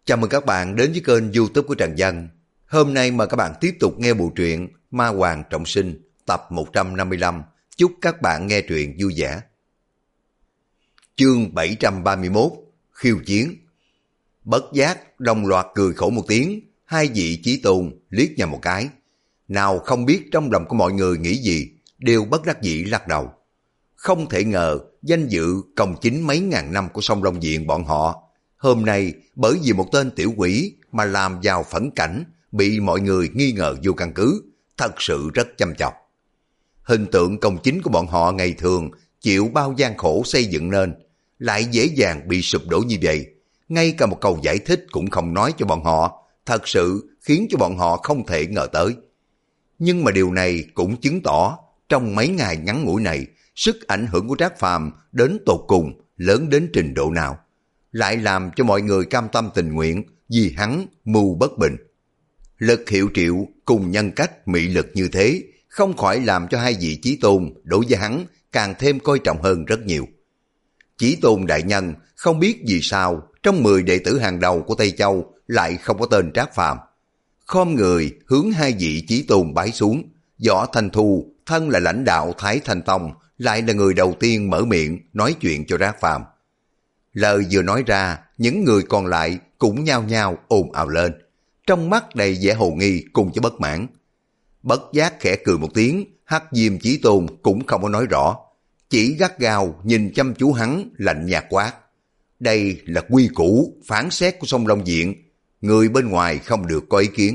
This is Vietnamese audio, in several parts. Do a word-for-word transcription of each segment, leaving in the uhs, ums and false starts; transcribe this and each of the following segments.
Chào mừng các bạn đến với kênh YouTube của Trần Văn. Hôm nay mời các bạn tiếp tục nghe bộ truyện Ma Hoàng Trọng Sinh tập một trăm năm mươi lăm. Chúc các bạn nghe truyện vui vẻ. Chương bảy trăm ba mươi mốt. Khiêu chiến. Bất giác đồng loạt cười khổ một tiếng, hai vị chí tôn liếc nhau một cái. Nào không biết trong lòng của mọi người nghĩ gì, đều bất đắc dĩ lắc đầu. Không thể ngờ danh dự công chính mấy ngàn năm của Sông Long Viện bọn họ hôm nay bởi vì một tên tiểu quỷ mà làm vào phẫn cảnh, bị mọi người nghi ngờ vô căn cứ, thật sự rất chăm chọc. Hình tượng công chính của bọn họ ngày thường chịu bao gian khổ xây dựng nên, lại dễ dàng bị sụp đổ như vậy. Ngay cả một câu giải thích cũng không nói cho bọn họ, thật sự khiến cho bọn họ không thể ngờ tới. Nhưng mà điều này cũng chứng tỏ trong mấy ngày ngắn ngủi này, sức ảnh hưởng của Trác Phàm đến tột cùng lớn đến trình độ nào, lại làm cho mọi người cam tâm tình nguyện vì hắn mưu bất bình. Lực hiệu triệu cùng nhân cách mị lực như thế, không khỏi làm cho hai vị chí tôn đối với hắn càng thêm coi trọng hơn rất nhiều. Chí tôn đại nhân không biết vì sao trong mười đệ tử hàng đầu của Tây Châu lại không có tên Trác Phàm. Khom người hướng hai vị chí tôn bái xuống. Võ Thanh Thu thân là lãnh đạo Thái Thanh Tông, lại là người đầu tiên mở miệng nói chuyện cho Trác Phàm. Lời vừa nói ra, những người còn lại cũng nhao nhao ồn ào lên, trong mắt đầy vẻ hồ nghi cùng với bất mãn. Bất giác khẽ cười một tiếng, Hắc Diêm Chí Tôn cũng không có nói rõ, chỉ gắt gao nhìn chăm chú hắn, lạnh nhạt quát. Đây là quy củ phán xét của Sông Long Viện, người bên ngoài không được có ý kiến.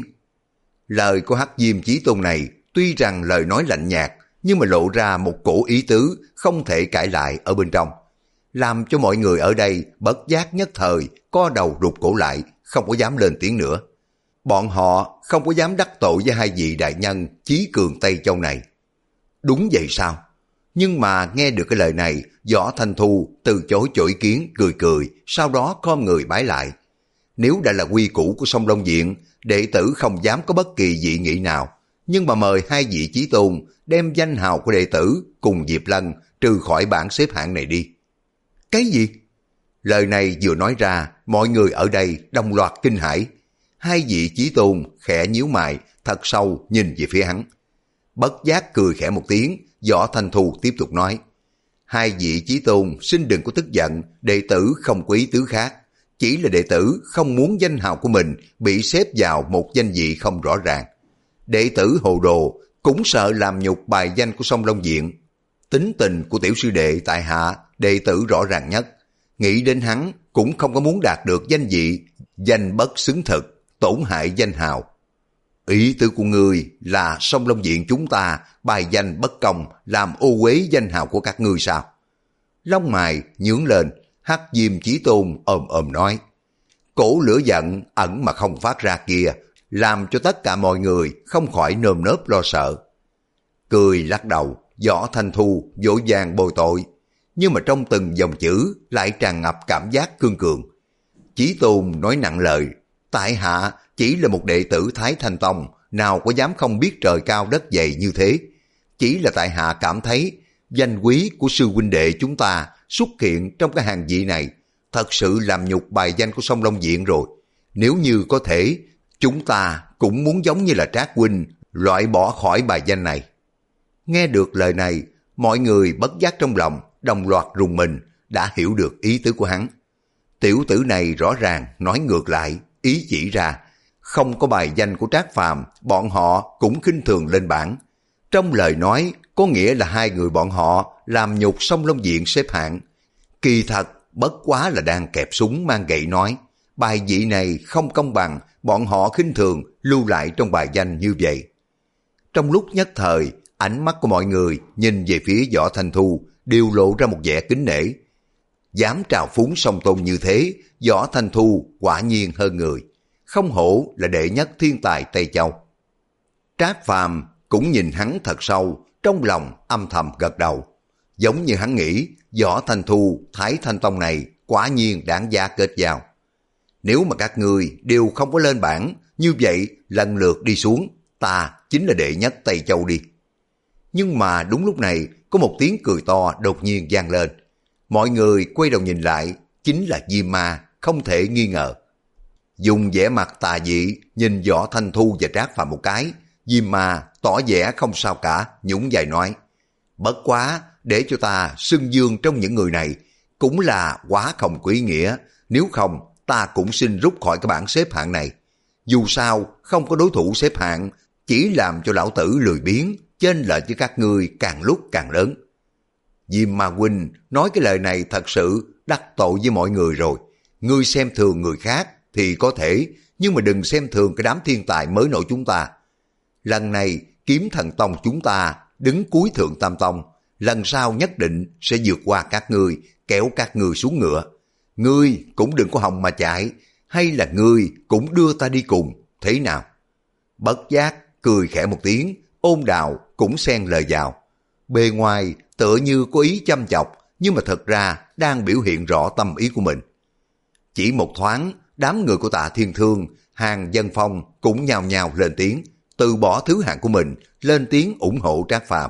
Lời của Hắc Diêm Chí Tôn này tuy rằng lời nói lạnh nhạt, nhưng mà lộ ra một cổ ý tứ không thể cãi lại ở bên trong, làm cho mọi người ở đây bất giác nhất thời co đầu rụt cổ lại, không có dám lên tiếng nữa. Bọn họ không có dám đắc tội với hai vị đại nhân chí cường Tây Châu này. Đúng vậy sao? Nhưng mà nghe được cái lời này, Võ Thanh Thu từ chối cho ý kiến, cười cười, sau đó khom người bái lại. Nếu đã là quy củ của Sông Long Viện, đệ tử không dám có bất kỳ dị nghị nào, nhưng mà mời hai vị chí tôn đem danh hào của đệ tử cùng Diệp Lân trừ khỏi bảng xếp hạng này đi. Cái gì? Lời này vừa nói ra, mọi người ở đây đồng loạt kinh hãi. Hai vị chí tôn khẽ nhíu mày, thật sâu nhìn về phía hắn. Bất giác cười khẽ một tiếng, Võ Thanh Thu tiếp tục nói. Hai vị chí tôn xin đừng có tức giận, đệ tử không có ý tứ khác. Chỉ là đệ tử không muốn danh hào của mình bị xếp vào một danh vị không rõ ràng. Đệ tử hồ đồ cũng sợ làm nhục bài danh của Sông Long Viện. Tính tình của tiểu sư đệ tại hạ, đệ tử rõ ràng nhất. Nghĩ đến hắn cũng không có muốn đạt được danh vị, danh bất xứng thực, tổn hại danh hào. Ý tứ của ngươi là Sông Long Viện chúng ta bài danh bất công, làm ô uế danh hào của các ngươi sao? Lông mày nhướng lên, Hắc Diêm Chí Tôn ồm ồm nói. Cổ lửa giận ẩn mà không phát ra kia, làm cho tất cả mọi người không khỏi nơm nớp lo sợ. Cười lắc đầu, Võ Thanh Thu vội vàng bồi tội, nhưng mà trong từng dòng chữ lại tràn ngập cảm giác cương cường. Chí Tôn nói nặng lời, tại hạ chỉ là một đệ tử Thái Thanh Tông, nào có dám không biết trời cao đất dày như thế. Chỉ là tại hạ cảm thấy danh quý của sư huynh đệ chúng ta xuất hiện trong cái hàng vị này, thật sự làm nhục bài danh của Sông Long Viện rồi. Nếu như có thể, chúng ta cũng muốn giống như là Trác huynh, loại bỏ khỏi bài danh này. Nghe được lời này, mọi người bất giác trong lòng đồng loạt rùng mình, đã hiểu được ý tứ của hắn. Tiểu tử này rõ ràng nói ngược lại, ý chỉ ra, không có bài danh của Trác Phàm, bọn họ cũng khinh thường lên bảng. Trong lời nói có nghĩa là hai người bọn họ làm nhục Sông Long Viện xếp hạng. Kỳ thật bất quá là đang kẹp súng mang gậy nói, bài vị này không công bằng, bọn họ khinh thường lưu lại trong bài danh như vậy. Trong lúc nhất thời, ánh mắt của mọi người nhìn về phía Võ Thanh Thu đều lộ ra một vẻ kính nể. Dám trào phúng song tôn như thế, Võ Thanh Thu quả nhiên hơn người, không hổ là đệ nhất thiên tài Tây Châu. Trác Phàm cũng nhìn hắn thật sâu, trong lòng âm thầm gật đầu. Giống như hắn nghĩ, Võ Thanh Thu, Thái Thanh Tông này quả nhiên đáng giá kết giao. Nếu mà các ngươi đều không có lên bảng, như vậy lần lượt đi xuống, ta chính là đệ nhất Tây Châu đi. Nhưng mà đúng lúc này, có một tiếng cười to đột nhiên vang lên. Mọi người quay đầu nhìn lại, chính là Diêm Ma, không thể nghi ngờ. Dùng vẻ mặt tà dị nhìn Võ Thanh Thu và Trác Phàm một cái, Diêm Ma tỏ vẻ không sao cả, nhún vai nói: Bất quá, để cho ta xưng dương trong những người này cũng là quá không quý nghĩa, nếu không ta cũng xin rút khỏi cái bảng xếp hạng này. Dù sao không có đối thủ xếp hạng, chỉ làm cho lão tử lười biếng, chênh lệch với các ngươi càng lúc càng lớn. Diêm Ma huynh nói cái lời này thật sự đắc tội với mọi người rồi. Ngươi xem thường người khác thì có thể, nhưng mà đừng xem thường cái đám thiên tài mới nổi chúng ta. Lần này Kiếm Thần Tông chúng ta đứng cuối thượng tam tông, lần sau nhất định sẽ vượt qua các ngươi, kéo các ngươi xuống ngựa. Ngươi cũng đừng có hòng mà chạy, hay là ngươi cũng đưa ta đi cùng, thế nào? Bất giác cười khẽ một tiếng, Ôn Đào cũng xen lời vào. Bề ngoài tựa như có ý chăm chọc, nhưng mà thật ra đang biểu hiện rõ tâm ý của mình. Chỉ một thoáng, đám người của Tạ Thiên Thương, Hàng Dân Phong cũng nhào nhào lên tiếng, từ bỏ thứ hạng của mình, lên tiếng ủng hộ Trác Phàm.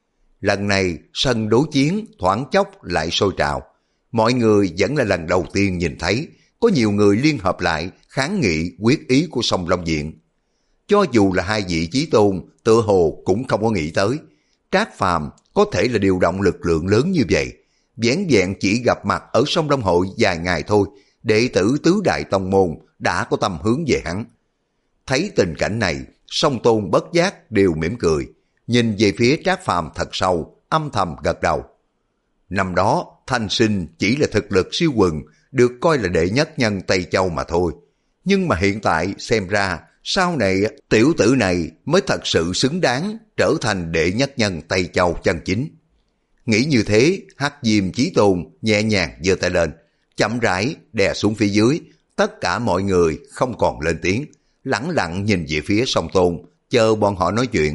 Lần này sân đối chiến thoáng chốc lại sôi trào. Mọi người vẫn là lần đầu tiên nhìn thấy có nhiều người liên hợp lại kháng nghị quyết ý của Song Long Viện. Cho dù là hai vị chí tôn, tựa hồ cũng không có nghĩ tới Trác Phàm có thể là điều động lực lượng lớn như vậy. Vẻn vẹn chỉ gặp mặt ở Song Long Hội vài ngày thôi, đệ tử tứ đại tông môn đã có tâm hướng về hắn. Thấy tình cảnh này, Song Tôn bất giác đều mỉm cười, nhìn về phía Trác Phàm thật sâu, âm thầm gật đầu. Năm đó, Thanh Sinh chỉ là thực lực siêu quần, được coi là đệ nhất nhân Tây Châu mà thôi. Nhưng mà hiện tại xem ra, sau này tiểu tử này mới thật sự xứng đáng trở thành đệ nhất nhân Tây Châu chân chính. Nghĩ như thế, Hắc Diêm Chí Tôn nhẹ nhàng giơ tay lên, chậm rãi đè xuống phía dưới. Tất cả mọi người không còn lên tiếng, lẳng lặng nhìn về phía Song Tôn, chờ bọn họ nói chuyện.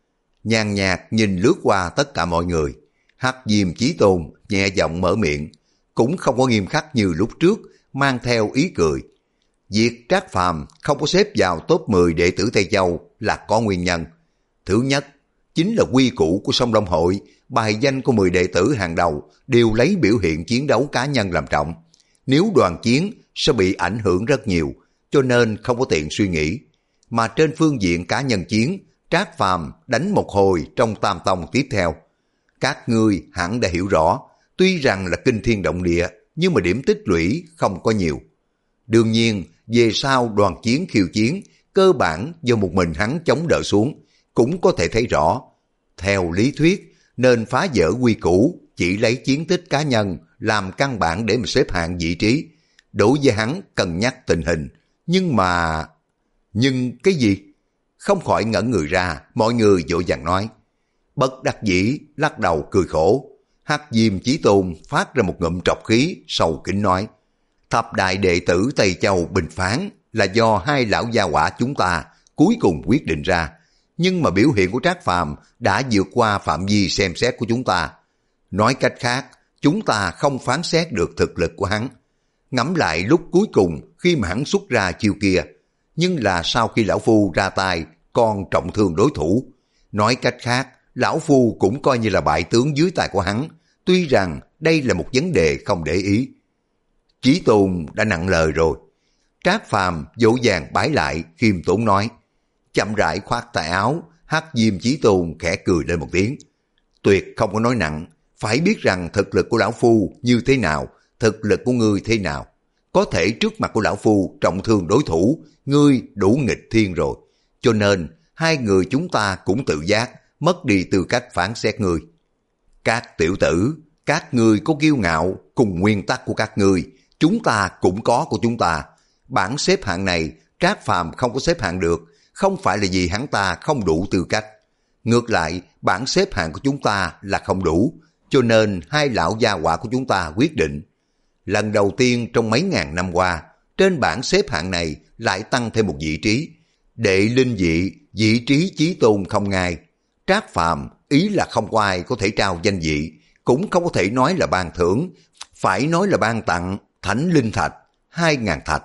Nhàn nhạt nhìn lướt qua tất cả mọi người, Hắc Diêm Chí Tôn nhẹ giọng mở miệng, cũng không có nghiêm khắc như lúc trước, mang theo ý cười. Việc Trác Phàm không có xếp vào top mười đệ tử Tây Châu là có nguyên nhân. Thứ nhất, chính là quy củ của Song Long Hội, bài danh của mười đệ tử hàng đầu đều lấy biểu hiện chiến đấu cá nhân làm trọng. Nếu đoàn chiến sẽ bị ảnh hưởng rất nhiều, cho nên không có tiện suy nghĩ. Mà trên phương diện cá nhân chiến, Trác Phàm đánh một hồi trong tam tông tiếp theo. Các ngươi hẳn đã hiểu rõ, tuy rằng là kinh thiên động địa, nhưng mà điểm tích lũy không có nhiều. Đương nhiên, về sau đoàn chiến khiêu chiến, cơ bản do một mình hắn chống đỡ xuống, cũng có thể thấy rõ. Theo lý thuyết, nên phá vỡ quy củ, chỉ lấy chiến tích cá nhân làm căn bản để mà xếp hạng vị trí. Đối với hắn cân nhắc tình hình, nhưng mà... Nhưng cái gì? Không khỏi ngẩn người ra, mọi người vội vàng nói. Bất đắc dĩ, lắc đầu cười khổ. Hắc Diêm Chí Tôn phát ra một ngụm trọc khí, sầu kính nói. Thập đại đệ tử Tây Châu bình phán là do hai lão gia hỏa chúng ta cuối cùng quyết định ra. Nhưng mà biểu hiện của Trác Phàm đã vượt qua phạm vi xem xét của chúng ta. Nói cách khác, chúng ta không phán xét được thực lực của hắn. Ngẫm lại lúc cuối cùng khi mà hắn xuất ra chiêu kia, nhưng là sau khi lão phu ra tay còn trọng thương đối thủ. Nói cách khác, lão phu cũng coi như là bại tướng dưới tay của hắn, tuy rằng đây là một vấn đề không để ý. Chí Tôn đã nặng lời rồi. Trác Phàm dỗ dàng bái lại, khiêm tốn nói. Chậm rãi khoát tay áo, Hắc Diêm Chí Tôn khẽ cười lên một tiếng. Tuyệt không có nói nặng, phải biết rằng thực lực của lão phu như thế nào, thực lực của ngươi thế nào. Có thể trước mặt của lão phu trọng thương đối thủ, ngươi đủ nghịch thiên rồi. Cho nên, hai người chúng ta cũng tự giác, mất đi tư cách phán xét ngươi. Các tiểu tử, các ngươi có kiêu ngạo cùng nguyên tắc của các ngươi, chúng ta cũng có của chúng ta. Bảng xếp hạng này, Trác Phàm không có xếp hạng được, không phải là vì hắn ta không đủ tư cách. Ngược lại, bảng xếp hạng của chúng ta là không đủ, cho nên hai lão gia hỏa của chúng ta quyết định. Lần đầu tiên trong mấy ngàn năm qua, trên bảng xếp hạng này lại tăng thêm một vị trí. Đệ linh vị, vị trí chí tôn không ngai. Trác Phàm ý là không có ai có thể trao danh vị, cũng không có thể nói là ban thưởng, phải nói là ban tặng thánh linh thạch, hai ngàn thạch.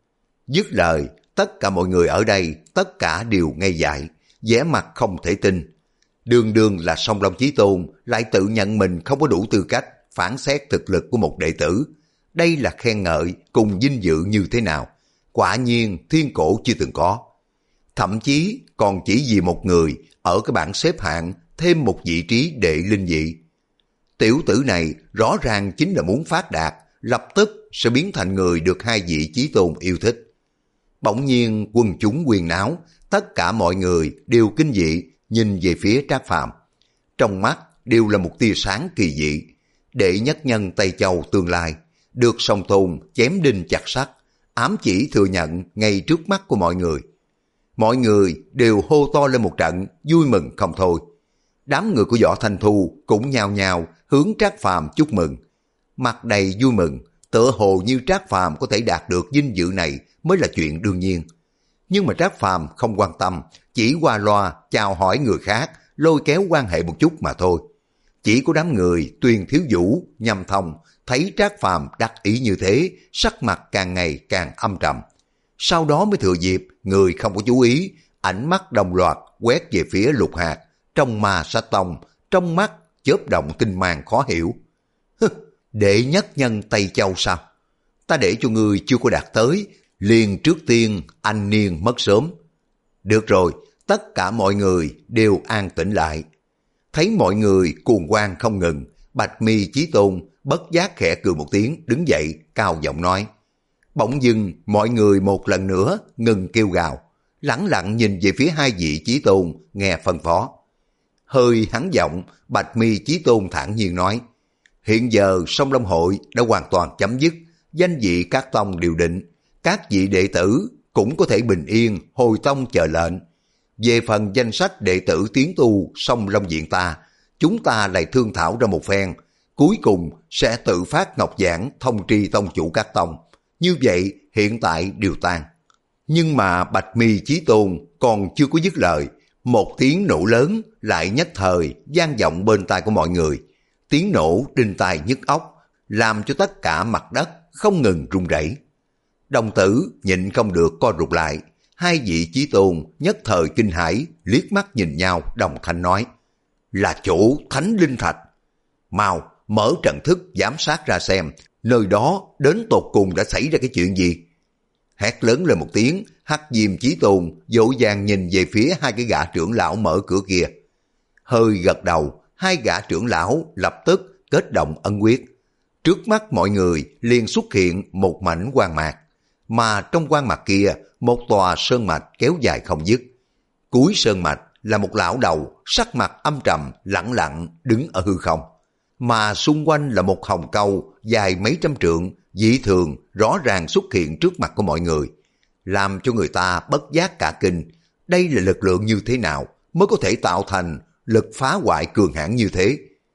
Dứt lời, tất cả mọi người ở đây, tất cả đều ngây dại, vẻ mặt không thể tin. Đường đường là Song Long Chí Tôn, lại tự nhận mình không có đủ tư cách phán xét thực lực của một đệ tử. Đây là khen ngợi cùng vinh dự như thế nào? quả nhiên thiên cổ chưa từng có. Thậm chí còn chỉ vì một người ở cái bảng xếp hạng thêm một vị trí đệ linh vị. Tiểu tử này rõ ràng chính là muốn phát đạt, lập tức sẽ biến thành người được hai vị chí tôn yêu thích. Bỗng nhiên quân chúng huyên náo, tất cả mọi người đều kinh dị nhìn về phía Trác Phàm. Trong mắt đều là một tia sáng kỳ dị. Đệ nhất nhân Tây Châu tương lai, được Song Tôn chém đinh chặt sắt, ám chỉ thừa nhận ngay trước mắt của mọi người. Mọi người đều hô to lên một trận, vui mừng không thôi. Đám người của Võ Thanh Thu cũng nhao nhao hướng Trác Phàm chúc mừng. Mặt đầy vui mừng, tựa hồ như Trác Phàm có thể đạt được vinh dự này mới là chuyện đương nhiên. Nhưng mà Trác Phàm không quan tâm, chỉ qua loa chào hỏi người khác, lôi kéo quan hệ một chút mà thôi. Chỉ có đám người Tuyền Thiếu Vũ, Nhâm Thông thấy Trác Phàm đắc ý như thế, sắc mặt càng ngày càng âm trầm. Sau đó mới thừa dịp người không có chú ý, ánh mắt đồng loạt quét về phía Lục Hạt, trong ma sát tông, trong mắt chớp động tinh mang khó hiểu. Hứ, đệ nhất nhân Tây Châu sao? Ta để cho ngươi chưa có đạt tới, liền trước tiên anh niên mất sớm. Được rồi, tất cả mọi người đều an tĩnh lại. Thấy mọi người cuồng hoan không ngừng, Bạch Mi Chí Tôn bất giác khẽ cười một tiếng, đứng dậy cao giọng nói. Bỗng dưng mọi người một lần nữa ngừng kêu gào, lẳng lặng nhìn về phía hai vị Chí Tôn nghe phân phó. Hơi hắn giọng, Bạch Mi Chí Tôn thản nhiên nói, hiện giờ Song Long Hội đã hoàn toàn chấm dứt, danh vị các tông đều định, các vị đệ tử cũng có thể bình yên hồi tông chờ lệnh. Về phần danh sách đệ tử tiến tu Song Long Viện ta, chúng ta lại thương thảo ra một phen, cuối cùng sẽ tự phát ngọc giảng thông tri tông chủ các tông. Như vậy hiện tại đều tan. Nhưng mà Bạch Mi Chí Tôn còn chưa có dứt lời, một tiếng nổ lớn lại nhất thời vang vọng bên tai của mọi người. Tiếng nổ đinh tai nhức óc, làm cho tất cả mặt đất không ngừng rung rẩy. Đồng tử nhịn không được co rụt lại, hai vị Chí Tôn nhất thời kinh hãi, liếc mắt nhìn nhau đồng thanh nói, là chủ Thánh Linh Thạch. Mau mở trận thức giám sát ra xem, nơi đó đến tột cùng đã xảy ra cái chuyện gì. Hét lớn lên một tiếng, Hắc Diêm Chí Tôn dỗ dàng nhìn về phía hai cái gã trưởng lão mở cửa kia. Hơi gật đầu, hai gã trưởng lão lập tức kết động ân quyết. Trước mắt mọi người liền xuất hiện một mảnh quang mạc, mà trong quang mạc kia một tòa sơn mạch kéo dài không dứt. Cuối sơn mạch là một lão đầu sắc mặt âm trầm lẳng lặng đứng ở hư không, mà xung quanh là một hồng câu dài mấy trăm trượng dị thường rõ ràng xuất hiện trước mặt của mọi người, làm cho người ta bất giác cả kinh. Đây là lực lượng như thế nào mới có thể tạo thành lực phá hoại cường hãn như thế?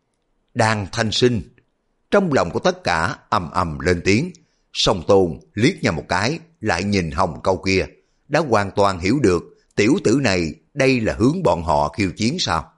Đan Thanh Sinh. Trong lòng của tất cả ầm ầm lên tiếng. Song Tôn liếc nhau một cái, lại nhìn hồng câu kia, đã hoàn toàn hiểu được tiểu tử này đây là hướng bọn họ khiêu chiến sao?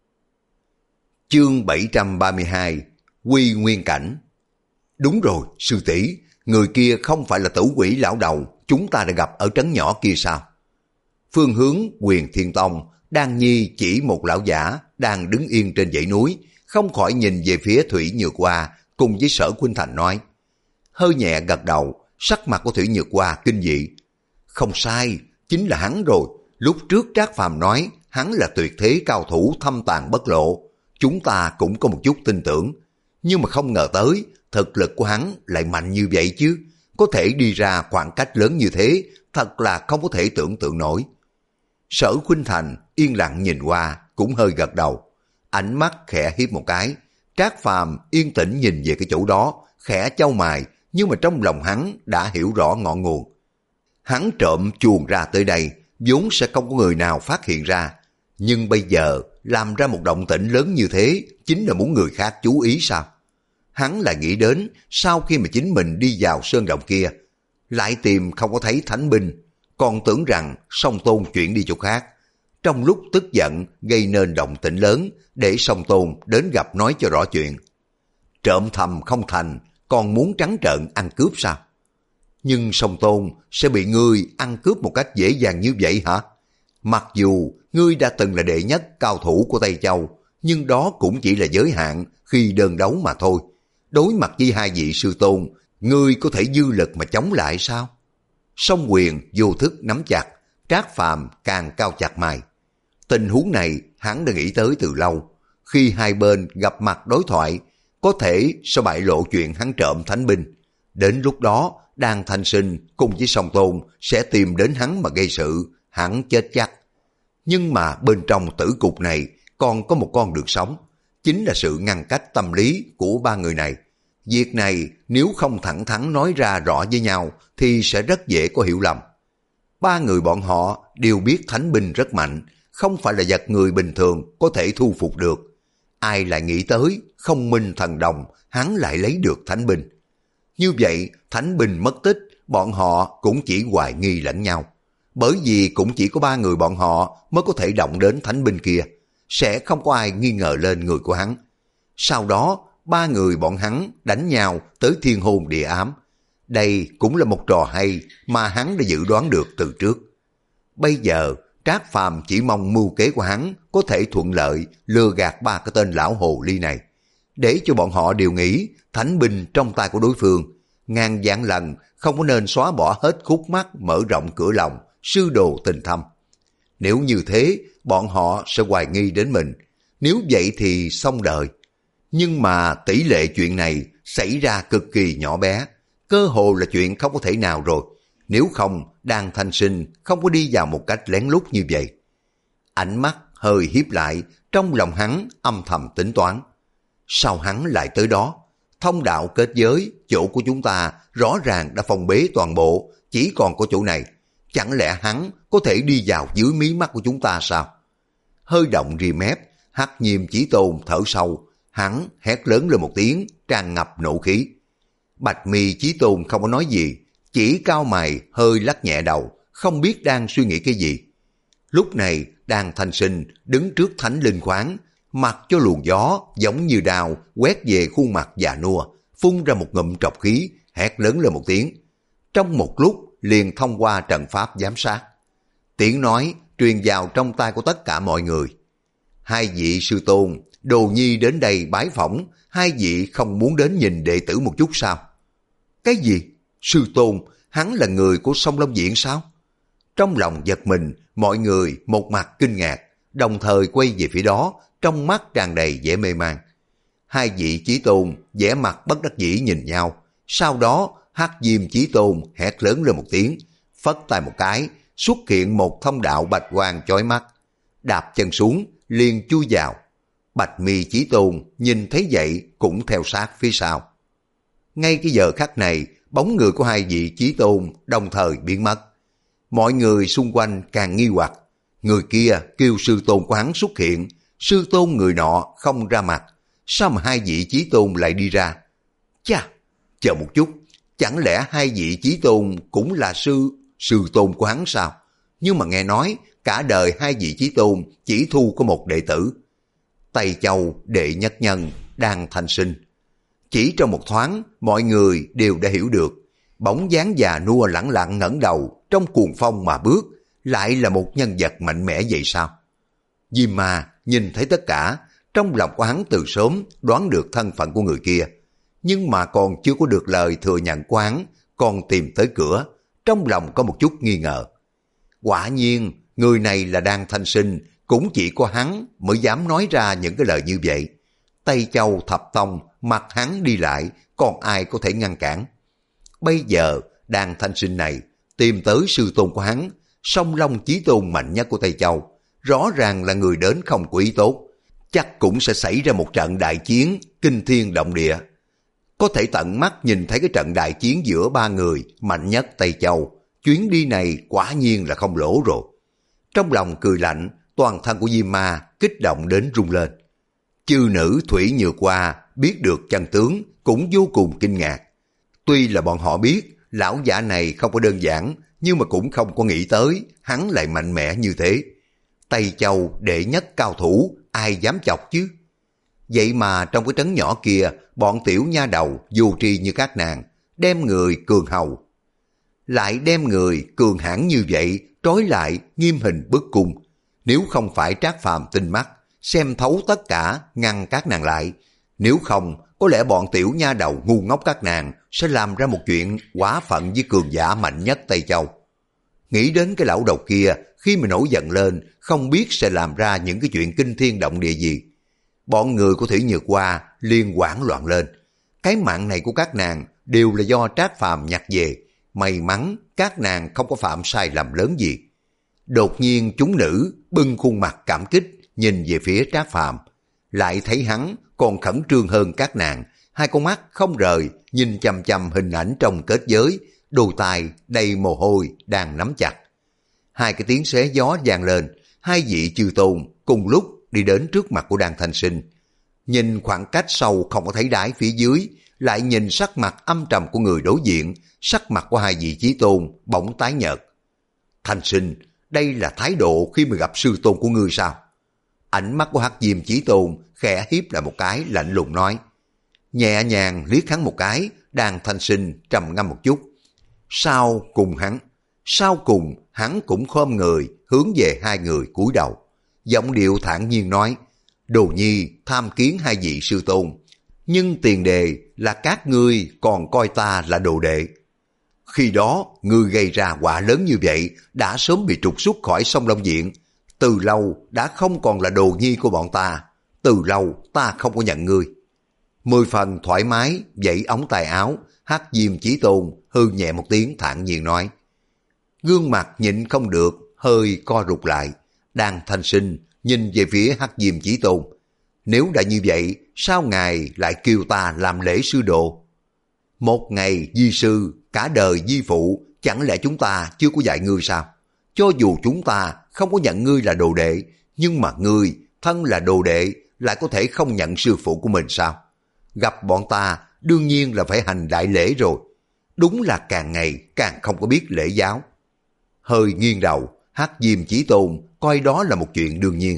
Chương bảy trăm ba mươi hai, Quy Nguyên Cảnh. Đúng rồi, sư tỷ, người kia không phải là tử quỷ lão đầu chúng ta đã gặp ở trấn nhỏ kia sao? Phương hướng Quyền Thiên Tông, Đan Nhi chỉ một lão giả đang đứng yên trên dãy núi, không khỏi nhìn về phía Thủy Nhược Hoa cùng với Sở Khuynh Thành nói. Hơi nhẹ gật đầu, sắc mặt của Thủy Nhược Hoa kinh dị. Không sai, chính là hắn rồi. Lúc trước Trác Phàm nói hắn là tuyệt thế cao thủ thâm tàng bất lộ, chúng ta cũng có một chút tin tưởng. Nhưng mà không ngờ tới, thực lực của hắn lại mạnh như vậy chứ. Có thể đi ra khoảng cách lớn như thế, thật là không có thể tưởng tượng nổi. Sở Khuynh Thành yên lặng nhìn qua, cũng hơi gật đầu. Ánh mắt khẽ hiếp một cái. Trác Phàm yên tĩnh nhìn về cái chỗ đó, khẽ chau mày, nhưng mà trong lòng hắn đã hiểu rõ ngọn nguồn. Hắn trộm chuồn ra tới đây, vốn sẽ không có người nào phát hiện ra. Nhưng bây giờ làm ra một động tĩnh lớn như thế, chính là muốn người khác chú ý sao? Hắn lại nghĩ đến sau khi mà chính mình đi vào sơn động kia, lại tìm không có thấy thánh binh, còn tưởng rằng Song Tôn chuyển đi chỗ khác. Trong lúc tức giận gây nên động tĩnh lớn, để Song Tôn đến gặp nói cho rõ chuyện. Trộm thầm không thành, còn muốn trắng trợn ăn cướp sao? Nhưng Song Tôn sẽ bị ngươi ăn cướp một cách dễ dàng như vậy hả? Mặc dù ngươi đã từng là đệ nhất cao thủ của Tây Châu, nhưng đó cũng chỉ là giới hạn khi đơn đấu mà thôi. Đối mặt với hai vị sư tôn, ngươi có thể dư lực mà chống lại sao? song quyền vô thức nắm chặt, Trác Phàm càng cau chặt mày. Tình huống này hắn đã nghĩ tới từ lâu. Khi hai bên gặp mặt đối thoại, có thể sẽ bại lộ chuyện hắn trộm thánh binh. Đến lúc đó, Đan Thanh Sinh cùng với Song Tôn sẽ tìm đến hắn mà gây sự, hắn chết chắc. Nhưng mà bên trong tử cục này còn có một con đường sống, chính là sự ngăn cách tâm lý của ba người này. Việc này nếu không thẳng thắn nói ra rõ với nhau thì sẽ rất dễ có hiểu lầm. Ba người bọn họ đều biết thánh binh rất mạnh, không phải là vật người bình thường có thể thu phục được. Ai lại nghĩ tới không minh thần đồng hắn lại lấy được thánh binh. Như vậy thánh binh mất tích, bọn họ cũng chỉ hoài nghi lẫn nhau. Bởi vì cũng chỉ có ba người bọn họ mới có thể động đến thánh binh kia, sẽ không có ai nghi ngờ lên người của hắn. Sau đó ba người bọn hắn đánh nhau tới thiên hôn địa ám. Đây cũng là một trò hay mà hắn đã dự đoán được từ trước. Bây giờ Trác Phàm chỉ mong mưu kế của hắn có thể thuận lợi lừa gạt ba cái tên lão hồ ly này, để cho bọn họ đều nghĩ thánh binh trong tay của đối phương. Ngàn vạn lần không có nên xóa bỏ hết khúc mắc, mở rộng cửa lòng, sư đồ tình thâm. Nếu như thế, bọn họ sẽ hoài nghi đến mình. Nếu vậy thì xong đời. Nhưng mà tỷ lệ chuyện này xảy ra cực kỳ nhỏ bé, cơ hồ là chuyện không có thể nào rồi. Nếu không, Đan Thanh Sinh không có đi vào một cách lén lút như vậy. Ánh mắt hơi hiếp lại, trong lòng hắn âm thầm tính toán. Sao hắn lại tới đó? Thông đạo kết giới, chỗ của chúng ta rõ ràng đã phong bế toàn bộ, chỉ còn có chỗ này. Chẳng lẽ hắn có thể đi vào dưới mí mắt của chúng ta sao? Hơi động ri mép, Hắc Nhiêm Chí Tôn thở sâu, hắn hét lớn lên một tiếng, tràn ngập nộ khí. Bạch Mi Chí Tôn không có nói gì, chỉ cau mày hơi lắc nhẹ đầu, không biết đang suy nghĩ cái gì. Lúc này Đan Thanh Sinh đứng trước thánh linh khoáng, mặc cho luồng gió giống như đao quét về khuôn mặt già nua, phun ra một ngụm trọc khí, hét lớn lên một tiếng. Trong một lúc liền thông qua trận pháp giám sát. Tiếng nói truyền vào trong tai của tất cả mọi người. Hai vị sư tôn, Đồ Nhi đến đây bái phỏng, hai vị không muốn đến nhìn đệ tử một chút sao? Cái gì? Sư tôn, hắn là người của Sông Long Viện sao? Trong lòng giật mình, mọi người một mặt kinh ngạc, đồng thời quay về phía đó, trong mắt tràn đầy vẻ mê man. Hai vị Chí Tôn vẻ mặt bất đắc dĩ nhìn nhau, sau đó Hắc Diêm Chí Tôn hét lớn lên một tiếng, phất tay một cái, xuất hiện một thông đạo bạch quang chói mắt, đạp chân xuống, liền chui vào. Bạch Mi Chí Tôn nhìn thấy vậy cũng theo sát phía sau. Ngay cái giờ khắc này, bóng người của hai vị Chí Tôn đồng thời biến mất. Mọi người xung quanh càng nghi hoặc, người kia kêu sư tôn của hắn xuất hiện, sư tôn người nọ không ra mặt, sao mà hai vị Chí Tôn lại đi ra? Chà, chờ một chút, chẳng lẽ hai vị Chí Tôn cũng là sư sư tôn của hắn sao? Nhưng mà nghe nói cả đời hai vị Chí Tôn chỉ thu có một đệ tử. Tây Châu đệ nhất nhân Đan Thanh Sinh. Chỉ trong một thoáng, mọi người đều đã hiểu được, bóng dáng già nua lẳng lặng ngẩng đầu trong cuồng phong mà bước, lại là một nhân vật mạnh mẽ vậy sao? Diêm Ma nhìn thấy tất cả, trong lòng của hắn từ sớm đoán được thân phận của người kia, nhưng mà còn chưa có được lời thừa nhận của hắn, còn tìm tới cửa, trong lòng có một chút nghi ngờ. Quả nhiên, người này là Đan Thanh Sinh, cũng chỉ có hắn mới dám nói ra những cái lời như vậy. Tây Châu Thập Tông mặt hắn đi lại, còn ai có thể ngăn cản? Bây giờ, Đan Thanh Sinh này tìm tới sư tôn của hắn, Song Long Chí Tôn mạnh nhất của Tây Châu, rõ ràng là người đến không có ý tốt, chắc cũng sẽ xảy ra một trận đại chiến kinh thiên động địa. Có thể tận mắt nhìn thấy cái trận đại chiến giữa ba người mạnh nhất Tây Châu, chuyến đi này quả nhiên là không lỗ rồi. Trong lòng cười lạnh, toàn thân của Diêm Ma kích động đến rung lên. Chư nữ Thủy Nhược Hoa biết được chân tướng cũng vô cùng kinh ngạc. Tuy là bọn họ biết lão giả này không có đơn giản, nhưng mà cũng không có nghĩ tới hắn lại mạnh mẽ như thế. Tây Châu đệ nhất cao thủ, ai dám chọc chứ? Vậy mà trong cái trấn nhỏ kia, bọn tiểu nha đầu vô tri như các nàng, đem người cường hầu. Lại đem người cường hãn như vậy, trói lại nghiêm hình bức cung. Nếu không phải Trác Phàm tinh mắt, xem thấu tất cả, ngăn các nàng lại, Nếu không, có lẽ bọn tiểu nha đầu ngu ngốc các nàng sẽ làm ra một chuyện quá phận với cường giả mạnh nhất Tây Châu. Nghĩ đến cái lão đầu kia, khi mà nổi giận lên, không biết sẽ làm ra những cái chuyện kinh thiên động địa gì. Bọn người của Thủy Nhược Hoa liên hoảng loạn lên. Cái mạng này của các nàng đều là do Trác Phàm nhặt về. May mắn các nàng không có phạm sai lầm lớn gì. Đột nhiên chúng nữ bưng khuôn mặt cảm kích nhìn về phía Trác Phàm, lại thấy hắn còn khẩn trương hơn các nàng, hai con mắt không rời nhìn chằm chằm hình ảnh trong kết giới, đôi tai đầy mồ hôi đang nắm chặt. Hai cái tiếng xé gió vang lên, hai vị chư tôn cùng lúc đi đến trước mặt của Đan Thanh Sinh. Nhìn khoảng cách sâu không có thấy đáy phía dưới, lại nhìn sắc mặt âm trầm của người đối diện, sắc mặt của hai vị chí tôn bỗng tái nhợt. Thanh Sinh, đây là thái độ khi mà gặp sư tôn của ngươi sao? Ánh mắt của Hắc Diêm Chí Tôn khẽ hiếp lại một cái, lạnh lùng nói. Nhẹ nhàng liếc hắn một cái, Đan Thanh Sinh trầm ngâm một chút. Sau cùng hắn, sau cùng hắn cũng khom người hướng về hai người cúi đầu, giọng điệu thản nhiên nói: Đồ nhi tham kiến hai vị sư tôn, nhưng tiền đề là các ngươi còn coi ta là đồ đệ. Khi đó ngươi gây ra quả lớn như vậy đã sớm bị trục xuất khỏi Sông Long Viện, từ lâu đã không còn là đồ nhi của bọn ta, từ lâu ta không có nhận ngươi. Mười phần thoải mái vẫy ống tay áo, Hắc Diêm Chí Tôn hư nhẹ một tiếng thản nhiên nói. Gương mặt nhịn không được hơi co rụt lại. Đan Thanh Sinh nhìn về phía Hắc Diêm Chí Tôn. Nếu đã như vậy, sao ngài lại kêu ta làm lễ sư đồ? Một ngày di sư, cả đời di phụ, chẳng lẽ chúng ta chưa có dạy ngươi sao? Cho dù chúng ta không có nhận ngươi là đồ đệ, nhưng mà ngươi thân là đồ đệ lại có thể không nhận sư phụ của mình sao? Gặp bọn ta đương nhiên là phải hành đại lễ rồi. Đúng là càng ngày càng không có biết lễ giáo. Hơi nghiêng đầu, Hắc Diêm Chí Tôn coi đó là một chuyện đương nhiên.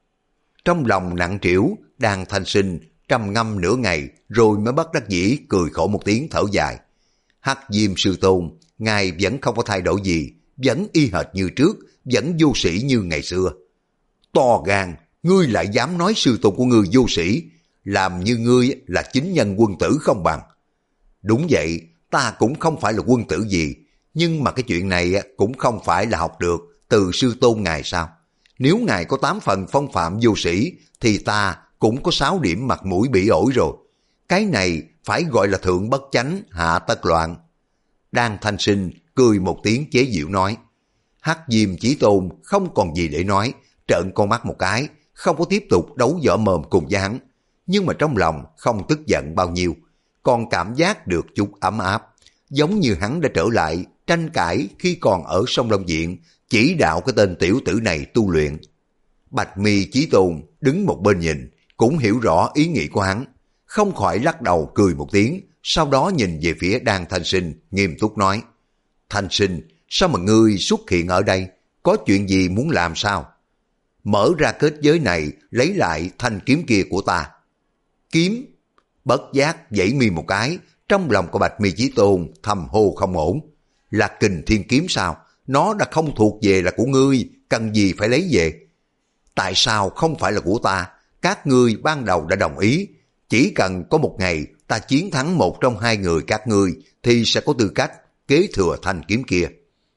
Trong lòng nặng trĩu, Đan Thanh Sinh trầm ngâm nửa ngày rồi mới bất đắc dĩ cười khổ một tiếng thở dài. Hắc Diêm Sư Tôn, ngài vẫn không có thay đổi gì, vẫn y hệt như trước, vẫn vô sĩ như ngày xưa. To gan, ngươi lại dám nói sư tôn của ngươi vô sĩ, làm như ngươi là chính nhân quân tử không bằng. Đúng vậy, ta cũng không phải là quân tử gì, nhưng mà cái chuyện này cũng không phải là học được từ sư tôn ngài sao? Nếu ngài có tám phần phong phạm vô sĩ, thì ta cũng có sáu điểm mặt mũi bị ổi rồi. Cái này phải gọi là thượng bất chánh, hạ tất loạn. Đan Thanh Sinh cười một tiếng chế giễu nói. Hắc Diêm Chí Tôn không còn gì để nói, trợn con mắt một cái, không có tiếp tục đấu võ mồm cùng với hắn. Nhưng mà trong lòng không tức giận bao nhiêu, còn cảm giác được chút ấm áp, giống như hắn đã trở lại tranh cãi khi còn ở Sông Long Viện, chỉ đạo cái tên tiểu tử này tu luyện. Bạch Mi Chí Tôn đứng một bên nhìn, cũng hiểu rõ ý nghĩ của hắn, không khỏi lắc đầu cười một tiếng, sau đó nhìn về phía Đan Thanh Sinh, nghiêm túc nói. Thanh Sinh, sao mà ngươi xuất hiện ở đây? Có chuyện gì muốn làm sao? Mở ra kết giới này, lấy lại thanh kiếm kia của ta. Kiếm? Bất giác giãy mi một cái, trong lòng của Bạch Mi Chí Tôn thầm hô không ổn. Là Kình Thiên Kiếm sao? Nó đã không thuộc về là của ngươi, cần gì phải lấy về? Tại sao không phải là của ta? Các ngươi ban đầu đã đồng ý, chỉ cần có một ngày ta chiến thắng một trong hai người các ngươi thì sẽ có tư cách kế thừa thanh kiếm kia.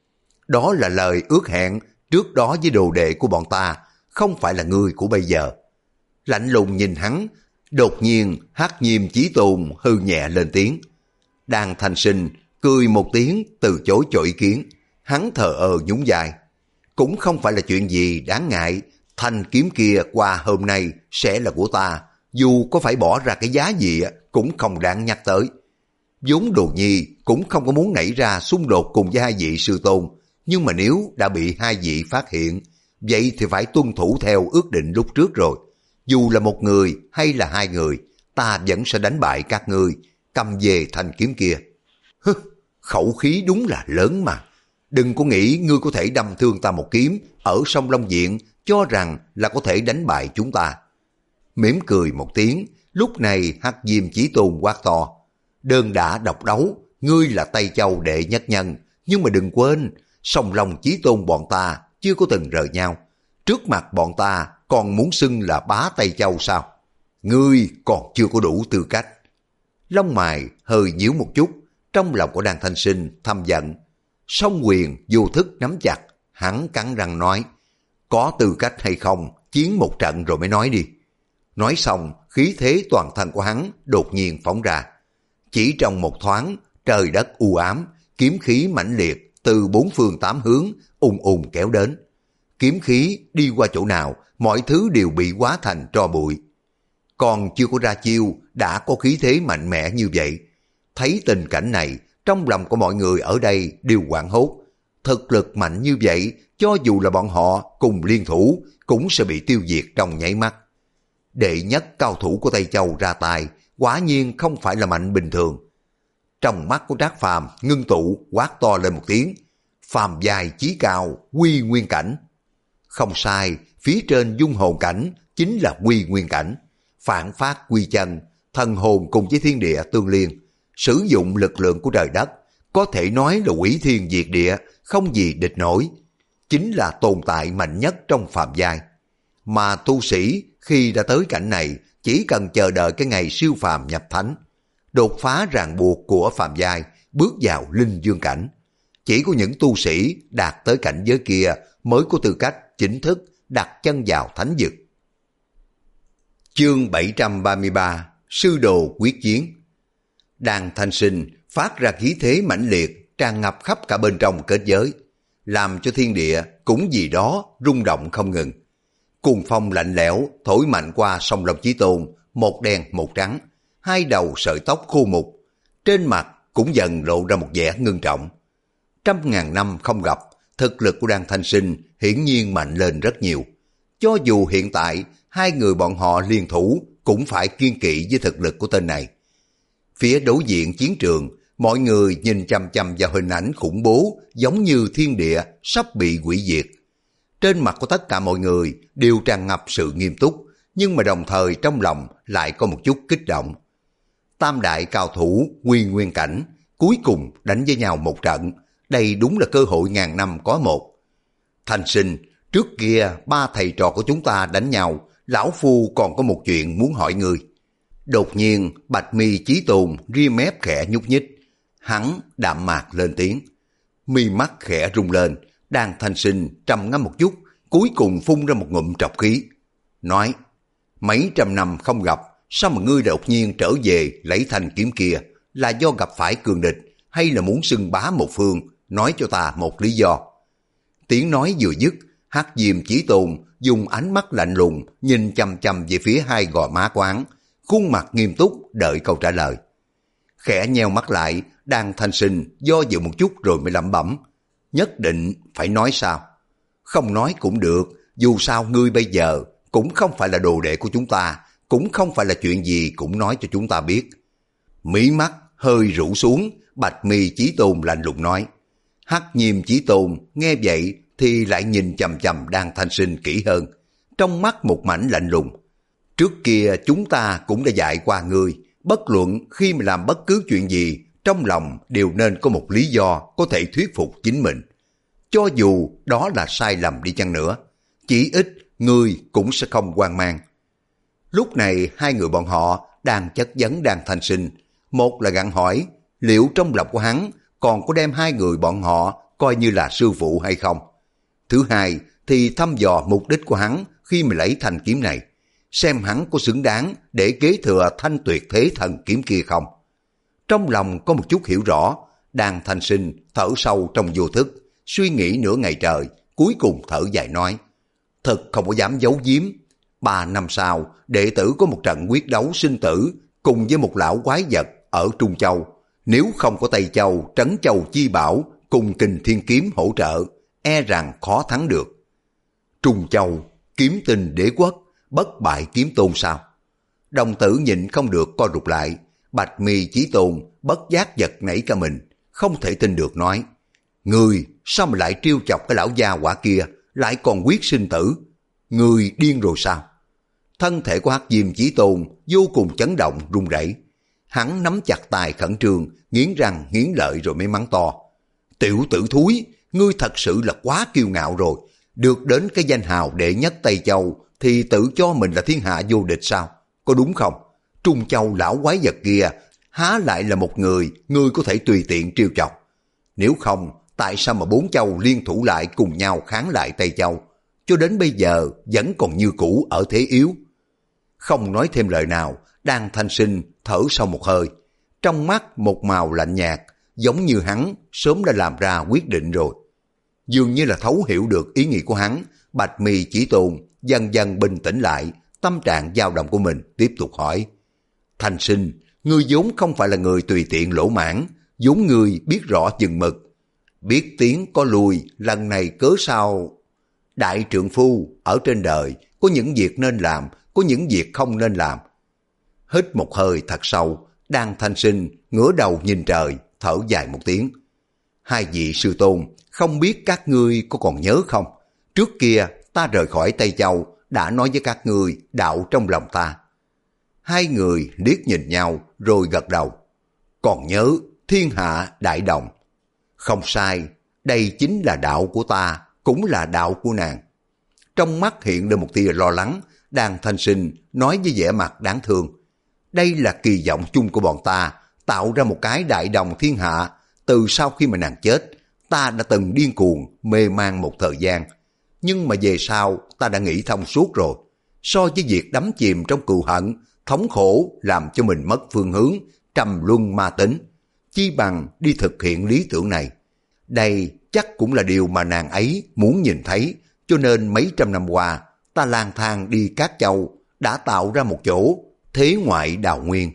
Đó là lời ước hẹn trước đó với đồ đệ của bọn ta, không phải là ngươi của bây giờ. Lạnh lùng nhìn hắn, đột nhiên Hắc Diêm Chí Tôn hư nhẹ lên tiếng. Đan Thanh Sinh cười một tiếng từ chối cho ý kiến, hắn thờ ơ nhún vai. Cũng không phải là chuyện gì đáng ngại, thanh kiếm kia qua hôm nay sẽ là của ta, dù có phải bỏ ra cái giá gì cũng không đáng nhắc tới. Vốn Đồ Nhi cũng không có muốn nảy ra xung đột cùng với hai vị sư tôn, nhưng mà nếu đã bị hai vị phát hiện, vậy thì phải tuân thủ theo ước định lúc trước rồi. Dù là một người hay là hai người, ta vẫn sẽ đánh bại các ngươi, cầm về thanh kiếm kia. Hứ, khẩu khí đúng là lớn mà. Đừng có nghĩ ngươi có thể đâm thương ta một kiếm ở Sông Long Viện, cho rằng là có thể đánh bại chúng ta. Mỉm cười một tiếng, lúc này Hắc Diêm Chí Tôn quát to. Đơn đã độc đấu, ngươi là Tây Châu đệ nhất nhân, nhưng mà đừng quên, Sông Long Chí Tôn bọn ta chưa có từng rời nhau. Trước mặt bọn ta còn muốn xưng là bá Tây Châu sao? Ngươi còn chưa có đủ tư cách. Lông mày hơi nhíu một chút, trong lòng của Đan Thanh Sinh thầm giận. Song quyền vô thức nắm chặt, hắn cắn răng nói, có tư cách hay không, chiến một trận rồi mới nói đi. Nói xong, khí thế toàn thân của hắn đột nhiên phóng ra. Chỉ trong một thoáng, trời đất u ám, kiếm khí mãnh liệt từ bốn phương tám hướng ùng ùng kéo đến. Kiếm khí đi qua chỗ nào, mọi thứ đều bị hóa thành tro bụi. Còn chưa có ra chiêu, đã có khí thế mạnh mẽ như vậy. Thấy tình cảnh này, trong lòng của mọi người ở đây đều hoảng hốt. Thực lực mạnh như vậy, cho dù là bọn họ cùng liên thủ, cũng sẽ bị tiêu diệt trong nháy mắt. Đệ nhất cao thủ của Tây Châu ra tay, quả nhiên không phải là mạnh bình thường. Trong mắt của Trác Phàm ngưng tụ quát to lên một tiếng, phàm giai chí cao, quy nguyên cảnh. Không sai, phía trên dung hồn cảnh chính là quy nguyên cảnh. Phản phát quy chân, thần hồn cùng với thiên địa tương liên, sử dụng lực lượng của trời đất, có thể nói là quỷ thiên diệt địa, không gì địch nổi. Chính là tồn tại mạnh nhất trong phàm giai. Mà tu sĩ khi đã tới cảnh này, chỉ cần chờ đợi cái ngày siêu phàm nhập thánh, đột phá ràng buộc của phàm giai, bước vào linh dương cảnh. Chỉ có những tu sĩ đạt tới cảnh giới kia mới có tư cách chính thức đặt chân vào thánh vực. Chương bảy trăm ba mươi ba, Sư đồ quyết chiến. Đan Thanh Sinh phát ra khí thế mãnh liệt tràn ngập khắp cả bên trong kết giới, làm cho thiên địa cũng vì đó rung động không ngừng. Cuồng phong lạnh lẽo thổi mạnh qua sông Long Chí Tôn, một đen một trắng, hai đầu sợi tóc khô mục, trên mặt cũng dần lộ ra một vẻ ngưng trọng. Trăm ngàn năm không gặp, thực lực của Đan Thanh Sinh hiển nhiên mạnh lên rất nhiều. Cho dù hiện tại hai người bọn họ liên thủ cũng phải kiên kỵ với thực lực của tên này. Phía đối diện chiến trường, mọi người nhìn chăm chăm vào hình ảnh khủng bố giống như thiên địa sắp bị hủy diệt. Trên mặt của tất cả mọi người đều tràn ngập sự nghiêm túc, nhưng mà đồng thời trong lòng lại có một chút kích động. Tam đại cao thủ quy nguyên cảnh cuối cùng đánh với nhau một trận, đây đúng là cơ hội ngàn năm có một. Thanh Sinh, trước kia ba thầy trò của chúng ta đánh nhau, lão phu còn có một chuyện muốn hỏi ngươi. Đột nhiên Bạch Mi Chí Tôn ria mép khẽ nhúc nhích, hắn đạm mạc lên tiếng. Mi mắt khẽ rung lên, Đan Thanh Sinh trầm ngâm một chút, cuối cùng phun ra một ngụm trọc khí, nói: mấy trăm năm không gặp, sao mà ngươi đột nhiên trở về lấy thanh kiếm kia, là do gặp phải cường địch hay là muốn xưng bá một phương, nói cho ta một lý do. Tiếng nói vừa dứt, Hắc Diêm Chí Tôn dùng ánh mắt lạnh lùng nhìn chăm chăm về phía hai gò má quán, khuôn mặt nghiêm túc đợi câu trả lời. Khẽ nheo mắt lại, Đan Thanh Sinh do dự một chút rồi mới lẩm bẩm: nhất định phải nói sao? Không nói cũng được, dù sao ngươi bây giờ cũng không phải là đồ đệ của chúng ta, cũng không phải là chuyện gì cũng nói cho chúng ta biết. Mí mắt hơi rũ xuống, Bạch Mi Chí Tôn lạnh lùng nói. Hắc Diêm Chí Tôn nghe vậy thì lại nhìn chằm chằm Đan Thanh Sinh kỹ hơn, trong mắt một mảnh lạnh lùng. Trước kia chúng ta cũng đã dạy qua ngươi, bất luận khi mà làm bất cứ chuyện gì, trong lòng đều nên có một lý do có thể thuyết phục chính mình. Cho dù đó là sai lầm đi chăng nữa, chỉ ít ngươi cũng sẽ không hoang mang. Lúc này hai người bọn họ đang chất vấn Đan Thanh Sinh. Một là gặng hỏi liệu trong lòng của hắn còn có đem hai người bọn họ coi như là sư phụ hay không. Thứ hai thì thăm dò mục đích của hắn khi mà lấy thanh kiếm này, xem hắn có xứng đáng để kế thừa thanh tuyệt thế thần kiếm kia không. Trong lòng có một chút hiểu rõ, Đan Thanh Sinh thở sâu trong vô thức, suy nghĩ nửa ngày trời, cuối cùng thở dài nói: thật không có dám giấu giếm. Ba năm sau, đệ tử có một trận quyết đấu sinh tử cùng với một lão quái vật ở Trung Châu. Nếu không có Tây Châu, Trấn Châu chi bảo cùng Kình Thiên Kiếm hỗ trợ, e rằng khó thắng được. Trung Châu, kiếm tinh đế quốc, bất bại kiếm tôn sao? Đồng tử nhịn không được co rụt lại, Bạch Mi Chí Tôn bất giác giật nảy cả mình, không thể tin được nói: ngươi sao mà lại trêu chọc cái lão gia quả kia, lại còn quyết sinh tử? Ngươi điên rồi sao? Thân thể của Hắc Diêm Chí Tôn vô cùng chấn động run rẩy. Hắn nắm chặt tay khẩn trương, nghiến răng nghiến lợi rồi mới mắng to: tiểu tử thúi, ngươi thật sự là quá kiêu ngạo rồi. Được đến cái danh hào đệ nhất Tây Châu thì tự cho mình là thiên hạ vô địch sao? có đúng không? Trung Châu lão quái vật kia há lại là một người ngươi có thể tùy tiện trêu chọc. Nếu không, tại sao mà bốn châu liên thủ lại cùng nhau kháng lại Tây Châu, cho đến bây giờ vẫn còn như cũ ở thế yếu? Không nói thêm lời nào, Đan Thanh Sinh thở sâu một hơi, trong mắt một màu lạnh nhạt, giống như hắn sớm đã làm ra quyết định rồi. Dường như là thấu hiểu được ý nghĩ của hắn, Bạch Mi Chỉ Tôn dần dần bình tĩnh lại, tâm trạng dao động của mình, tiếp tục hỏi. Thanh Sinh, ngươi vốn không phải là người tùy tiện lỗ mãn, vốn ngươi biết rõ chừng mực. Biết tiếng có lùi, lần này cớ sao? Đại trượng phu, ở trên đời, có những việc nên làm, có những việc không nên làm. Hít một hơi thật sâu, Đan Thanh Sinh ngửa đầu nhìn trời, thở dài một tiếng. Hai vị sư tôn, không biết các ngươi có còn nhớ không? Trước kia ta rời khỏi Tây Châu, đã nói với các ngươi đạo trong lòng ta. Hai người liếc nhìn nhau rồi gật đầu. Còn nhớ thiên hạ đại đồng. Không sai, đây chính là đạo của ta, cũng là đạo của nàng. Trong mắt hiện lên một tia lo lắng, Đan Thanh Sinh nói với vẻ mặt đáng thương. Đây là kỳ vọng chung của bọn ta, tạo ra một cái đại đồng thiên hạ. Từ sau khi mà nàng chết, ta đã từng điên cuồng, mê man một thời gian. Nhưng mà về sau, ta đã nghĩ thông suốt rồi. So với việc đắm chìm trong cừu hận, thống khổ làm cho mình mất phương hướng, trầm luân ma tính, chi bằng đi thực hiện lý tưởng này. Đây chắc cũng là điều mà nàng ấy muốn nhìn thấy, cho nên mấy trăm năm qua, ta lang thang đi các châu, đã tạo ra một chỗ thế ngoại đào nguyên.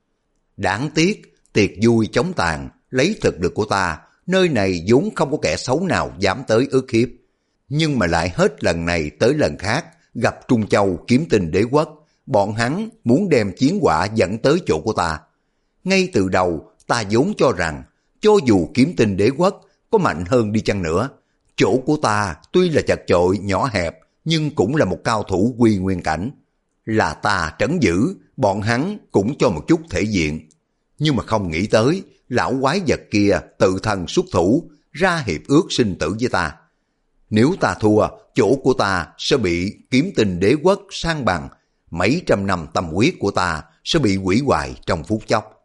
Đáng tiếc, tiệc vui chống tàn, lấy thực lực của ta, nơi này vốn không có kẻ xấu nào dám tới ức hiếp. Nhưng mà lại hết lần này tới lần khác, gặp Trung Châu Kiếm Tinh Đế Quốc, bọn hắn muốn đem chiến quả dẫn tới chỗ của ta. Ngay từ đầu, ta vốn cho rằng, cho dù Kiếm Tinh Đế Quốc có mạnh hơn đi chăng nữa, chỗ của ta tuy là chật chội nhỏ hẹp, nhưng cũng là một cao thủ quy nguyên cảnh. Là ta trấn giữ, bọn hắn cũng cho một chút thể diện. Nhưng mà không nghĩ tới, lão quái vật kia tự thân xuất thủ, ra hiệp ước sinh tử với ta. Nếu ta thua, chỗ của ta sẽ bị Kiếm Tinh Đế Quốc san bằng, mấy trăm năm tâm huyết của ta sẽ bị hủy hoại trong phút chốc.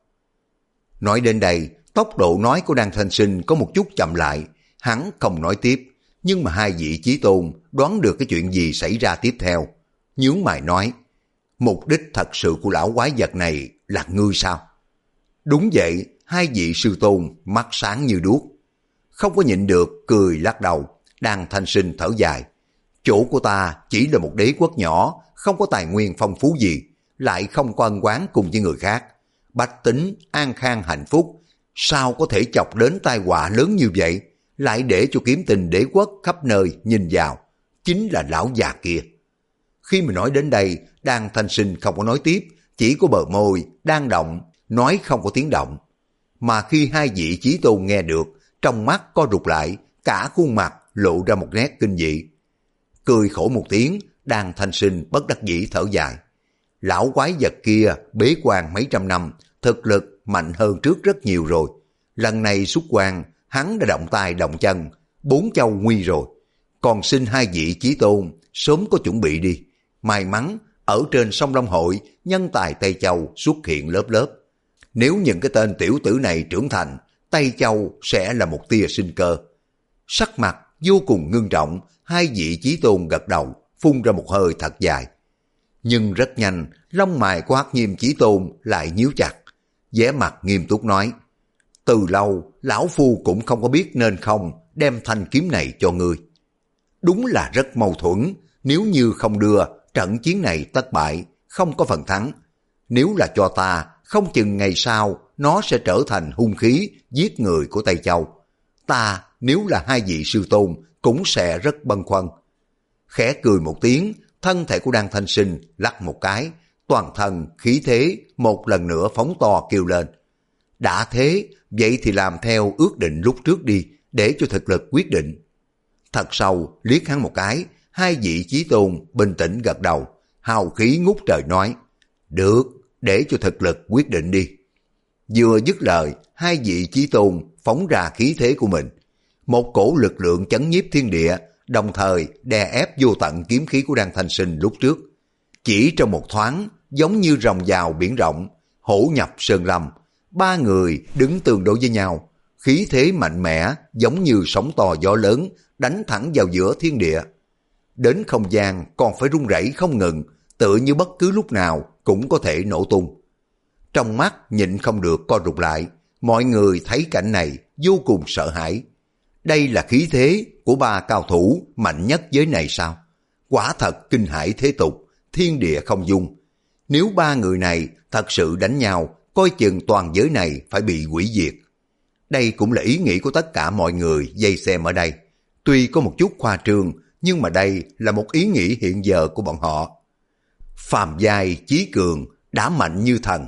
Nói đến đây, tốc độ nói của Đan Thanh Sinh có một chút chậm lại, hắn không nói tiếp, nhưng mà hai vị chí tôn đoán được cái chuyện gì xảy ra tiếp theo. Nhướng mày nói, mục đích thật sự của lão quái vật này là ngươi sao? Đúng vậy, hai vị sư tôn mắt sáng như đuốc. Không có nhịn được, cười lắc đầu. Đan Thanh Sinh thở dài. Chỗ của ta chỉ là một đế quốc nhỏ, không có tài nguyên phong phú gì, lại không có ân oán cùng với người khác. Bách tính, an khang hạnh phúc, sao có thể chọc đến tai họa lớn như vậy, lại để cho Kiếm Tinh Đế Quốc khắp nơi nhìn vào, chính là lão già kia. Khi mà nói đến đây, Đan Thanh Sinh không có nói tiếp, chỉ có bờ môi đang động, nói không có tiếng động. Mà khi hai vị chí tôn nghe được, trong mắt co rụt lại, cả khuôn mặt lộ ra một nét kinh dị. Cười khổ một tiếng, Đan Thanh Sinh bất đắc dĩ thở dài. Lão quái vật kia bế quan mấy trăm năm, thực lực mạnh hơn trước rất nhiều rồi. Lần này xuất quan, hắn đã động tay động chân, bốn châu nguy rồi. Còn xin hai vị chí tôn sớm có chuẩn bị đi. May mắn ở trên sông Long Hội, nhân tài Tây Châu xuất hiện lớp lớp. Nếu những cái tên tiểu tử này trưởng thành, Tây Châu sẽ là một tia sinh cơ. Sắc mặt vô cùng ngưng trọng, hai vị chí tôn gật đầu, phun ra một hơi thật dài. Nhưng rất nhanh, lông mày của Hắc Nghiêm Chí Tôn lại nhíu chặt, vẻ mặt nghiêm túc nói, từ lâu, lão phu cũng không có biết nên không đem thanh kiếm này cho ngươi. Đúng là rất mâu thuẫn, nếu như không đưa, trận chiến này thất bại, không có phần thắng. Nếu là cho ta, không chừng ngày sau, nó sẽ trở thành hung khí giết người của Tây Châu. Ta, nếu là hai vị sư tôn, cũng sẽ rất băn khoăn. Khẽ cười một tiếng, thân thể của Đan Thanh Sinh lắc một cái, toàn thân khí thế một lần nữa phóng to kêu lên. Đã thế, vậy thì làm theo ước định lúc trước đi, để cho thực lực quyết định. Thật sâu liếc hắn một cái, hai vị chí tôn bình tĩnh gật đầu, hào khí ngút trời nói, được, để cho thực lực quyết định đi. Vừa dứt lời, hai vị chí tôn phóng ra khí thế của mình. Một cổ lực lượng chấn nhiếp thiên địa, đồng thời đè ép vô tận kiếm khí của Đan Thanh Sinh lúc trước. Chỉ trong một thoáng, giống như rồng vào biển rộng, hổ nhập sơn lâm. Ba người đứng tương đối với nhau, khí thế mạnh mẽ giống như sóng to gió lớn đánh thẳng vào giữa thiên địa. Đến không gian còn phải rung rẩy không ngừng, tựa như bất cứ lúc nào cũng có thể nổ tung. Trong mắt nhịn không được co rụt lại, mọi người thấy cảnh này vô cùng sợ hãi. Đây là khí thế của ba cao thủ mạnh nhất giới này sao? Quả thật kinh hãi thế tục, thiên địa không dung. Nếu ba người này thật sự đánh nhau, coi chừng toàn giới này phải bị hủy diệt. Đây cũng là ý nghĩ của tất cả mọi người vây xem ở đây. Tuy có một chút khoa trương, nhưng mà đây là một ý nghĩ hiện giờ của bọn họ. Phàm giai chí cường, đã mạnh như thần.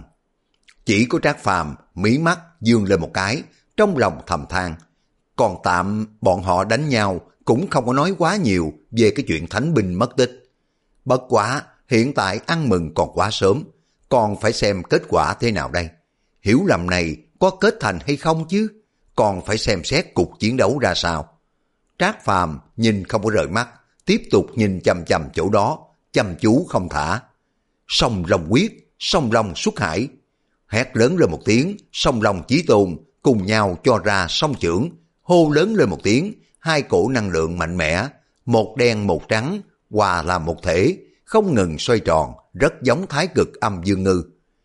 Chỉ có Trác Phàm mí mắt dương lên một cái, trong lòng thầm than. Còn tạm bọn họ đánh nhau cũng không có nói quá nhiều về cái chuyện thánh binh mất tích. Bất quá hiện tại ăn mừng còn quá sớm, còn phải xem kết quả thế nào đây. Hiểu lầm này có kết thành hay không chứ, còn phải xem xét cuộc chiến đấu ra sao. Trác Phàm nhìn không có rời mắt, tiếp tục nhìn chằm chằm chỗ đó, chăm chú không thả. Song Long quyết, Song Long xuất hải. Hét lớn lên một tiếng, Song Long Chí Tôn cùng nhau cho ra song chưởng, hô lớn lên một tiếng, hai cổ năng lượng mạnh mẽ, một đen một trắng, hòa làm một thể, không ngừng xoay tròn, rất giống thái cực âm dương ngư.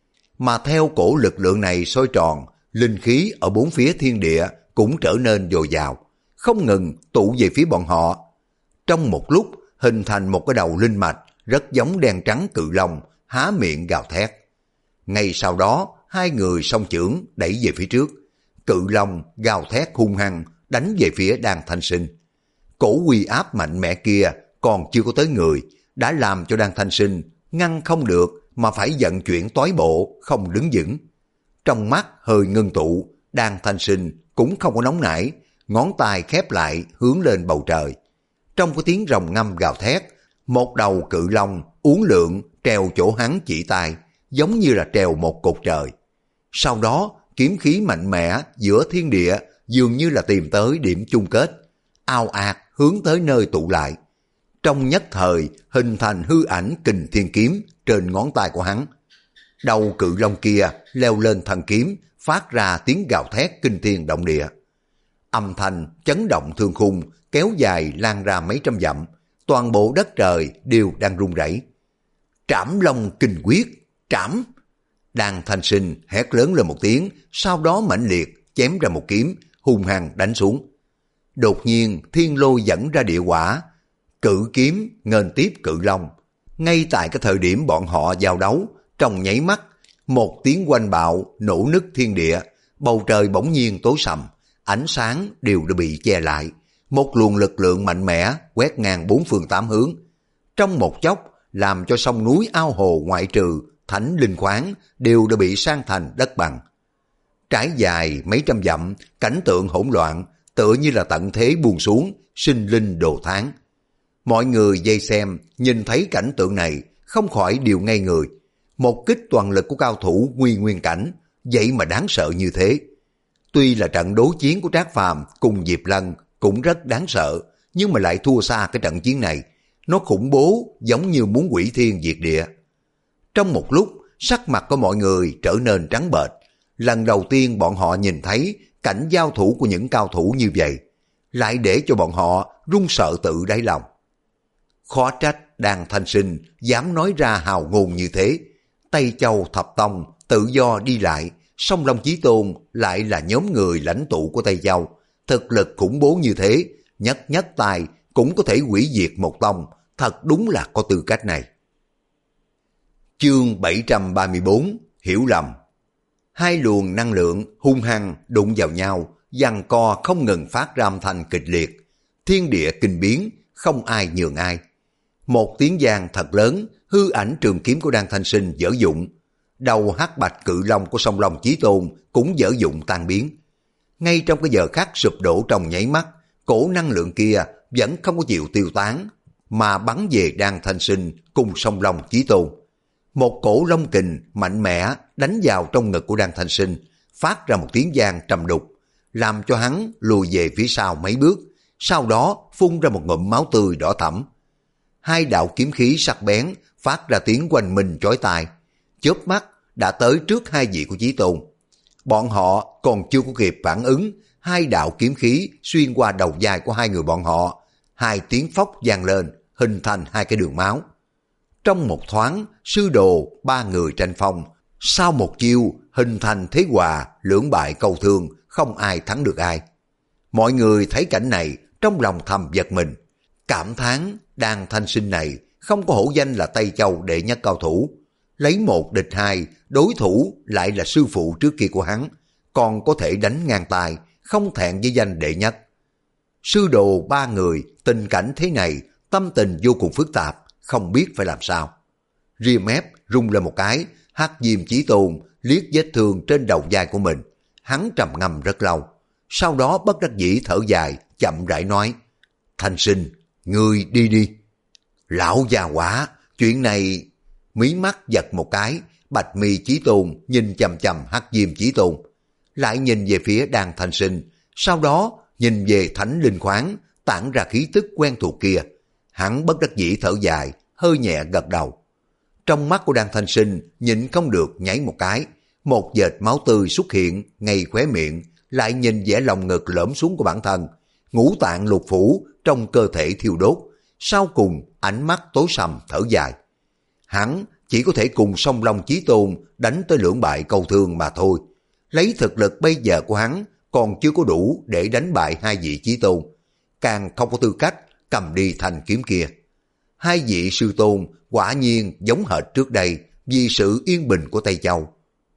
Mà theo cổ lực lượng này xoay tròn, linh khí ở bốn phía thiên địa cũng trở nên dồi dào, không ngừng tụ về phía bọn họ. Trong một lúc hình thành một cái đầu linh mạch rất giống đen trắng cự long, há miệng gào thét. Ngay sau đó hai người song chưởng đẩy về phía trước, cự long gào thét hung hăng đánh về phía Đan Thanh Sinh. Cổ uy áp mạnh mẽ kia còn chưa có tới người, đã làm cho Đan Thanh Sinh ngăn không được mà phải vận chuyển toái bộ, không đứng vững. Trong mắt hơi ngưng tụ, Đan Thanh Sinh cũng không có nóng nảy, ngón tay khép lại hướng lên bầu trời. Trong cái tiếng rồng ngâm gào thét, một đầu cự long uốn lượn treo chỗ hắn chỉ tay, giống như là treo một cột trời. Sau đó kiếm khí mạnh mẽ giữa thiên địa dường như là tìm tới điểm chung kết, ao ạt hướng tới nơi tụ lại. Trong nhất thời hình thành hư ảnh kình thiên kiếm trên ngón tay của hắn. Đầu cự long kia leo lên thân kiếm, phát ra tiếng gào thét kinh thiên động địa. Âm thanh chấn động thương khung, kéo dài lan ra mấy trăm dặm, toàn bộ đất trời đều đang rung rẩy. Trảm Long Kinh Quyết, trảm! Đan Thanh Sinh hét lớn lên một tiếng, sau đó mãnh liệt chém ra một kiếm, hung hăng đánh xuống. Đột nhiên thiên lôi dẫn ra địa quả, cự kiếm nghênh tiếp cự long. Ngay tại cái thời điểm bọn họ giao đấu, trong nháy mắt, một tiếng oanh bạo nổ nứt thiên địa, bầu trời bỗng nhiên tối sầm, ánh sáng đều đã bị che lại. Một luồng lực lượng mạnh mẽ quét ngang bốn phương tám hướng. Trong một chốc, làm cho sông núi ao hồ ngoại trừ thánh linh khoáng đều đã bị san thành đất bằng. Trải dài mấy trăm dặm, cảnh tượng hỗn loạn, tựa như là tận thế buông xuống, sinh linh đồ tháng. Mọi người vây xem, nhìn thấy cảnh tượng này, không khỏi điều ngây người. Một kích toàn lực của cao thủ Nguy Nguyên cảnh, vậy mà đáng sợ như thế. Tuy là trận đối chiến của Trác Phàm cùng Diệp Lân cũng rất đáng sợ, nhưng mà lại thua xa cái trận chiến này. Nó khủng bố giống như muốn hủy thiên diệt địa. Trong một lúc, sắc mặt của mọi người trở nên trắng bệch. Lần đầu tiên bọn họ nhìn thấy cảnh giao thủ của những cao thủ như vậy, lại để cho bọn họ run sợ tự đáy lòng. Khó trách Đan Thanh Sinh dám nói ra hào ngôn như thế. Tây Châu Thập Tông tự do đi lại, Song Long Chí Tôn lại là nhóm người lãnh tụ của Tây Châu. Thực lực khủng bố như thế, nhất nhất tài cũng có thể hủy diệt một tông, thật đúng là có tư cách này. Chương bảy trăm ba mươi bốn, hiểu lầm. Hai luồng năng lượng hung hăng đụng vào nhau, giằng co không ngừng phát ra âm thanh kịch liệt. Thiên địa kinh biến, không ai nhường ai. Một tiếng vang thật lớn, hư ảnh trường kiếm của Đan Thanh Sinh dở dụng. Đầu hắc bạch cự long của Song Long Chí Tôn cũng dở dụng tan biến. Ngay trong cái giờ khắc sụp đổ trong nháy mắt, cổ năng lượng kia vẫn không có chịu tiêu tán, mà bắn về Đan Thanh Sinh cùng Song Long Chí Tôn. Một cổ long kình mạnh mẽ đánh vào trong ngực của Đan Thanh Sinh, phát ra một tiếng vang trầm đục, làm cho hắn lùi về phía sau mấy bước, sau đó phun ra một ngụm máu tươi đỏ thẫm. Hai đạo kiếm khí sắc bén phát ra tiếng oanh minh chói tai, chớp mắt đã tới trước hai vị của Chí Tôn. Bọn họ còn chưa có kịp phản ứng, hai đạo kiếm khí xuyên qua đầu vai của hai người bọn họ, hai tiếng phốc vang lên, hình thành hai cái đường máu. Trong một thoáng, sư đồ ba người tranh phong, sau một chiêu hình thành thế hòa, lưỡng bại câu thương, không ai thắng được ai. Mọi người thấy cảnh này trong lòng thầm giật mình, cảm thán Đan Thanh Sinh này không có hổ danh là Tây Châu đệ nhất cao thủ, lấy một địch hai, đối thủ lại là sư phụ trước kia của hắn, còn có thể đánh ngang tài, không thẹn với danh đệ nhất. Sư đồ ba người tình cảnh thế này, tâm tình vô cùng phức tạp, không biết phải làm sao. Ria mép rung lên một cái, Hắc Diêm Chí Tôn liếc vết thương trên đầu vai của mình, hắn trầm ngâm rất lâu, sau đó bất đắc dĩ thở dài, chậm rãi nói: Thanh Sinh, ngươi đi đi. Lão già quả, chuyện này... Mí mắt giật một cái, Bạch Mi Chí Tôn nhìn chằm chằm Hắc Diêm Chí Tôn, lại nhìn về phía Đan Thanh Sinh, sau đó nhìn về Thánh Linh Khoáng tản ra khí tức quen thuộc kia. Hắn bất đắc dĩ thở dài, hơi nhẹ gật đầu. Trong mắt của Đan Thanh Sinh nhịn không được nháy một cái, một vệt máu tươi xuất hiện ngay khóe miệng, lại nhìn vẻ lòng ngực lõm xuống của bản thân, ngũ tạng lục phủ trong cơ thể thiêu đốt, sau cùng ánh mắt tối sầm thở dài. Hắn chỉ có thể cùng Song Long Chí Tôn đánh tới lưỡng bại câu thương mà thôi. Lấy thực lực bây giờ của hắn còn chưa có đủ để đánh bại hai vị Chí Tôn, càng không có tư cách cầm đi thanh kiếm kia. Hai vị sư tôn quả nhiên giống hệt trước đây vì sự yên bình của Tây Châu.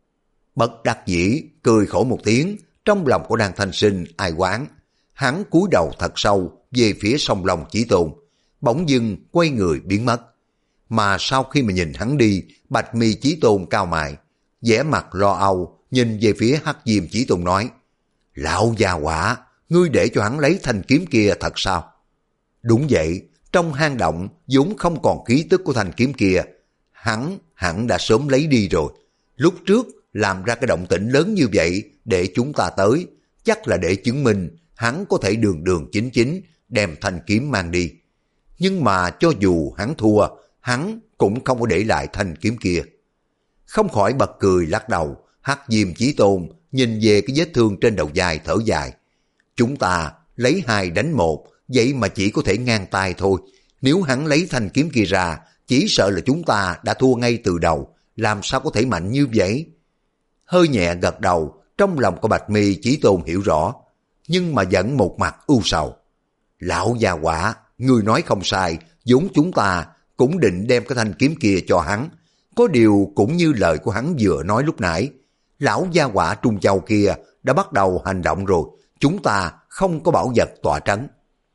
Bất đắc dĩ cười khổ một tiếng, trong lòng của Đan Thanh Sinh ai oán, hắn cúi đầu thật sâu về phía Song Long Chí Tôn, bỗng dưng quay người biến mất. Mà sau khi mà nhìn hắn đi, Bạch Mi Chí Tôn cao mày, vẻ mặt lo âu nhìn về phía Hắc Diêm Chí Tôn nói: Lão già quả, ngươi để cho hắn lấy thanh kiếm kia thật sao? Đúng vậy, trong hang động vốn không còn khí tức của thanh kiếm kia, hắn hẳn đã sớm lấy đi rồi. Lúc trước làm ra cái động tĩnh lớn như vậy để chúng ta tới, chắc là để chứng minh hắn có thể đường đường chính chính đem thanh kiếm mang đi. Nhưng mà cho dù hắn thua, hắn cũng không có để lại thanh kiếm kia. Không khỏi bật cười lắc đầu, Hắc Diêm Chí Tôn nhìn về cái vết thương trên đầu vai thở dài. Chúng ta lấy hai đánh một, vậy mà chỉ có thể ngang tay thôi. Nếu hắn lấy thanh kiếm kia ra, chỉ sợ là chúng ta đã thua ngay từ đầu, làm sao có thể mạnh như vậy? Hơi nhẹ gật đầu, trong lòng của Bạch Mi Chí Tôn hiểu rõ, nhưng mà vẫn một mặt ưu sầu. Lão già quả, người nói không sai, vốn chúng ta cũng định đem cái thanh kiếm kia cho hắn. Có điều cũng như lời của hắn vừa nói lúc nãy, lão gia quả Trung Châu kia đã bắt đầu hành động rồi, chúng ta không có bảo vật tọa trấn.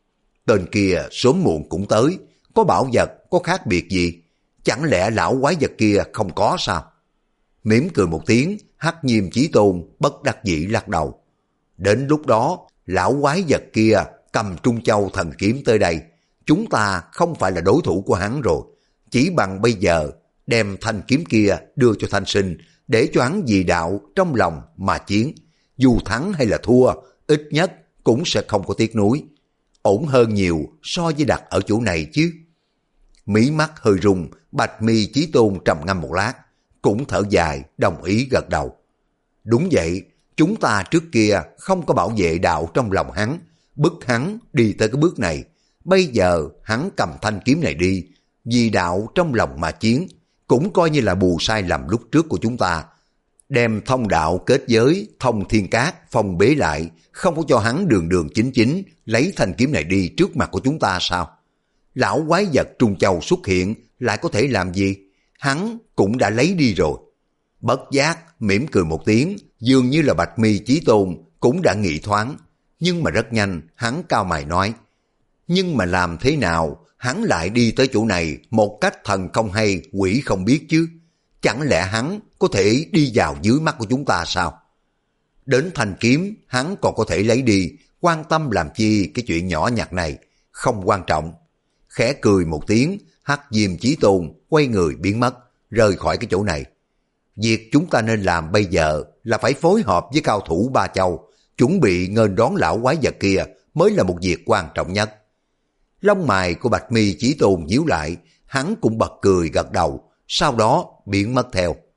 Tên kia sớm muộn cũng tới, có bảo vật có khác biệt gì? Chẳng lẽ lão quái vật kia không có sao? Mỉm cười một tiếng, Hắc Diêm Chí Tôn bất đắc dĩ lắc đầu. Đến lúc đó, lão quái vật kia cầm Trung Châu thần kiếm tới đây, chúng ta không phải là đối thủ của hắn rồi. Chỉ bằng bây giờ đem thanh kiếm kia đưa cho Thanh Sinh, để cho hắn vì đạo trong lòng mà chiến. Dù thắng hay là thua, ít nhất cũng sẽ không có tiếc nuối. Ổn hơn nhiều so với đặt ở chỗ này chứ. Mí mắt hơi rung, Bạch Mi Chí Tôn trầm ngâm một lát, cũng thở dài, đồng ý gật đầu. Đúng vậy, chúng ta trước kia không có bảo vệ đạo trong lòng hắn, bức hắn đi tới cái bước này. Bây giờ hắn cầm thanh kiếm này đi, vì đạo trong lòng mà chiến, cũng coi như là bù sai lầm lúc trước của chúng ta. Đem thông đạo kết giới, thông thiên cát, phong bế lại, không có cho hắn đường đường chính chính lấy thanh kiếm này đi trước mặt của chúng ta sao? Lão quái vật Trung Châu xuất hiện lại có thể làm gì? Hắn cũng đã lấy đi rồi. Bất giác mỉm cười một tiếng, dường như là Bạch Mi Chí Tôn cũng đã nghĩ thoáng, nhưng mà rất nhanh hắn cao mày nói: nhưng mà làm thế nào hắn lại đi tới chỗ này một cách thần không hay quỷ không biết chứ? Chẳng lẽ hắn có thể đi vào dưới mắt của chúng ta sao? Đến thanh kiếm hắn còn có thể lấy đi, quan tâm làm chi cái chuyện nhỏ nhặt này, không quan trọng. Khẽ cười một tiếng, Hắc Diêm Chí Tôn quay người biến mất, rời khỏi cái chỗ này. Việc chúng ta nên làm bây giờ là phải phối hợp với cao thủ Ba Châu, chuẩn bị nghênh đón lão quái vật kia mới là một việc quan trọng nhất. Lông mày của Bạch Mi Chí Tôn nhíu lại, hắn cũng bật cười gật đầu, sau đó biến mất theo.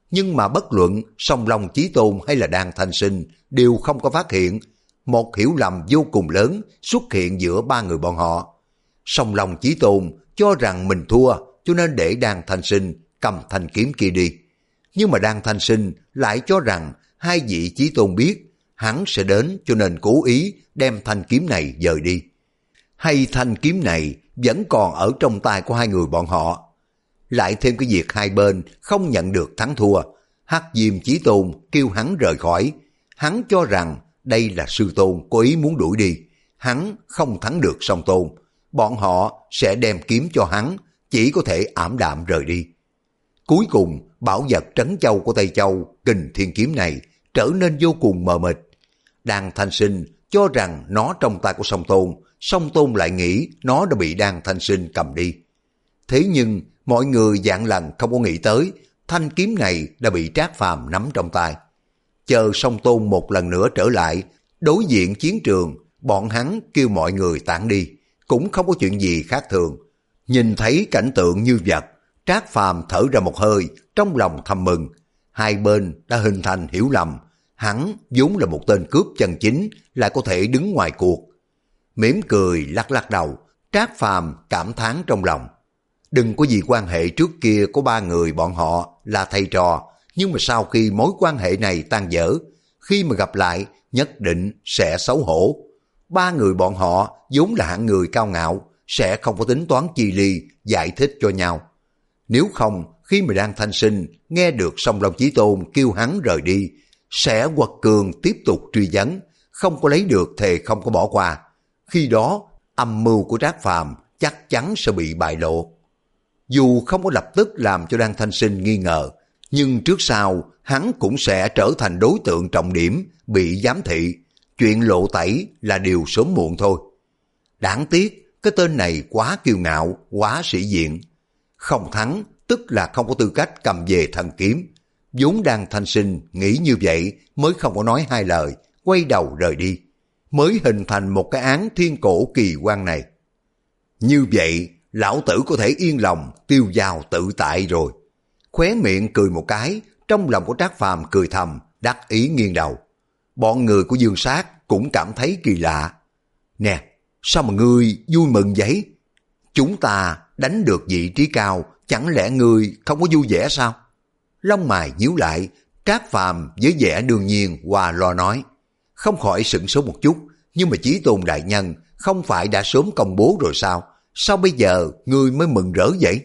Nhưng mà bất luận Song Long Chí Tôn hay là Đan Thanh Sinh đều không có phát hiện một hiểu lầm vô cùng lớn xuất hiện giữa ba người bọn họ. Song Long Chí Tôn cho rằng mình thua cho nên để Đan Thanh Sinh cầm thanh kiếm kia đi. Nhưng mà Đan Thanh Sinh lại cho rằng hai vị Chí Tôn biết hắn sẽ đến cho nên cố ý đem thanh kiếm này dời đi. Hay thanh kiếm này vẫn còn ở trong tay của hai người bọn họ. Lại thêm cái việc hai bên không nhận được thắng thua, Hắc Diêm Chí Tôn kêu hắn rời khỏi. Hắn cho rằng đây là sư tôn cố ý muốn đuổi đi. Hắn không thắng được Song Tôn, bọn họ sẽ đem kiếm cho hắn, chỉ có thể ảm đạm rời đi. Cuối cùng, bảo vật trấn châu của Tây Châu, Kình Thiên Kiếm này trở nên vô cùng mờ mịt. Đan Thanh Sinh cho rằng nó trong tay của Song Tôn, Song Tôn lại nghĩ nó đã bị Đan Thanh Sinh cầm đi. Thế nhưng mọi người vạn lần không có nghĩ tới thanh kiếm này đã bị Trác Phàm nắm trong tay. Chờ Song Tôn một lần nữa trở lại, đối diện chiến trường, bọn hắn kêu mọi người tản đi, cũng không có chuyện gì khác thường. Nhìn thấy cảnh tượng như vậy, Trác Phàm thở ra một hơi, trong lòng thầm mừng. Hai bên đã hình thành hiểu lầm, hắn vốn là một tên cướp chân chính, lại có thể đứng ngoài cuộc. Mỉm cười lắc lắc đầu, Trác Phàm cảm thán trong lòng. Đừng có gì quan hệ trước kia của ba người bọn họ là thầy trò, nhưng mà sau khi mối quan hệ này tan vỡ, khi mà gặp lại nhất định sẽ xấu hổ. Ba người bọn họ vốn là hạng người cao ngạo, sẽ không có tính toán chi ly giải thích cho nhau. Nếu không, khi mà Đan Thanh Sinh nghe được Song Long Chí Tôn kêu hắn rời đi, sẽ quật cường tiếp tục truy vấn, không có lấy được thề không có bỏ qua. Khi đó, âm mưu của Trác Phàm chắc chắn sẽ bị bại lộ. Dù không có lập tức làm cho Đan Thanh Sinh nghi ngờ, nhưng trước sau hắn cũng sẽ trở thành đối tượng trọng điểm bị giám thị. Chuyện lộ tẩy là điều sớm muộn thôi. Đáng tiếc, cái tên này quá kiêu ngạo, quá sĩ diện. Không thắng, tức là không có tư cách cầm về thần kiếm. Vốn Đan Thanh Sinh nghĩ như vậy mới không có nói hai lời, quay đầu rời đi. Mới hình thành một cái án thiên cổ kỳ quan này. Như vậy, lão tử có thể yên lòng tiêu dao tự tại rồi. Khóe miệng cười một cái, trong lòng của Trác Phàm cười thầm, đắc ý nghiêng đầu. Bọn người của Dương Sát cũng cảm thấy kỳ lạ. Nè, sao mà ngươi vui mừng vậy? Chúng ta đánh được vị trí cao, chẳng lẽ ngươi không có vui vẻ sao? Lông mày nhíu lại, Trác Phàm với vẻ đương nhiên hòa lo nói. Không khỏi sửng sốt một chút, nhưng mà Chí Tôn đại nhân không phải đã sớm công bố rồi sao? Sao bây giờ ngươi mới mừng rỡ vậy?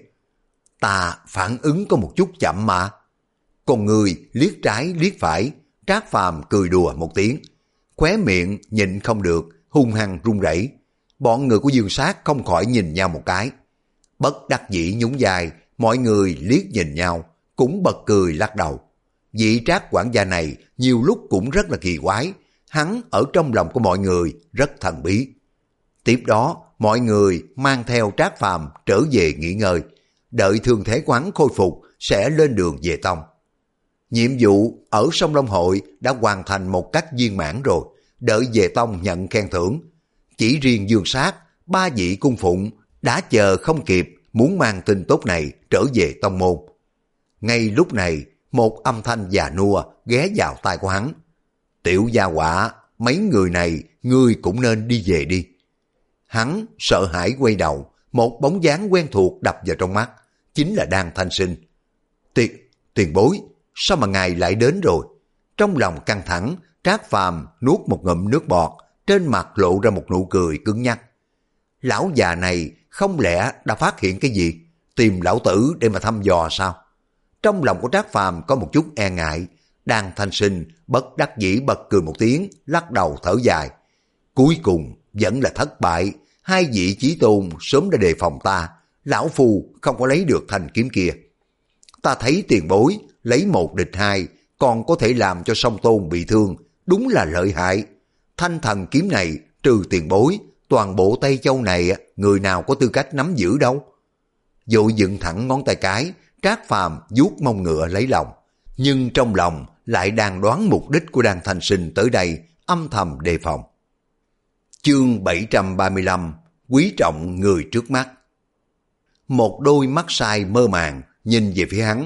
Ta phản ứng có một chút chậm mà. Còn người liếc trái liếc phải, Trác Phàm cười đùa một tiếng. Khóe miệng nhịn không được, hung hăng run rẩy. Bọn người của Dương Sát không khỏi nhìn nhau một cái. Bất đắc dĩ nhún vai, mọi người liếc nhìn nhau, cũng bật cười lắc đầu. Vị Trác quản gia này nhiều lúc cũng rất là kỳ quái, hắn ở trong lòng của mọi người rất thần bí. Tiếp đó, mọi người mang theo Trác Phàm trở về nghỉ ngơi, đợi thương thế của hắn khôi phục sẽ lên đường về tông. Nhiệm vụ ở Sông Long Hội đã hoàn thành một cách viên mãn rồi, đợi về tông nhận khen thưởng. Chỉ riêng Dương Sát, ba vị cung phụng đã chờ không kịp muốn mang tin tốt này trở về tông môn. Ngay lúc này, một âm thanh già nua ghé vào tai của hắn. Tiểu gia hỏa, mấy người này ngươi cũng nên đi về đi. Hắn sợ hãi quay đầu, một bóng dáng quen thuộc đập vào trong mắt, chính là Đan Thanh Sinh. Tiền, tiền bối, sao mà ngài lại đến rồi? Trong lòng căng thẳng, Trác Phàm nuốt một ngụm nước bọt, trên mặt lộ ra một nụ cười cứng nhắc. Lão già này không lẽ đã phát hiện cái gì? Tìm lão tử để mà thăm dò sao? Trong lòng của Trác Phàm có một chút e ngại. Đan Thanh Sinh bất đắc dĩ bật cười một tiếng, lắc đầu thở dài. Cuối cùng vẫn là thất bại. Hai vị Chí Tôn sớm đã đề phòng ta, lão phu không có lấy được thanh kiếm kia. Ta thấy tiền bối lấy một địch hai, còn có thể làm cho Song Tôn bị thương, đúng là lợi hại. Thanh thần kiếm này trừ tiền bối, toàn bộ Tây Châu này người nào có tư cách nắm giữ đâu. Vội dựng thẳng ngón tay cái, Trác Phàm vuốt mông ngựa lấy lòng, nhưng trong lòng lại đang đoán mục đích của Đan Thanh Sinh tới đây, âm thầm đề phòng. Chương bảy trăm ba mươi lăm, quý trọng người trước mắt. Một đôi mắt sai mơ màng nhìn về phía hắn,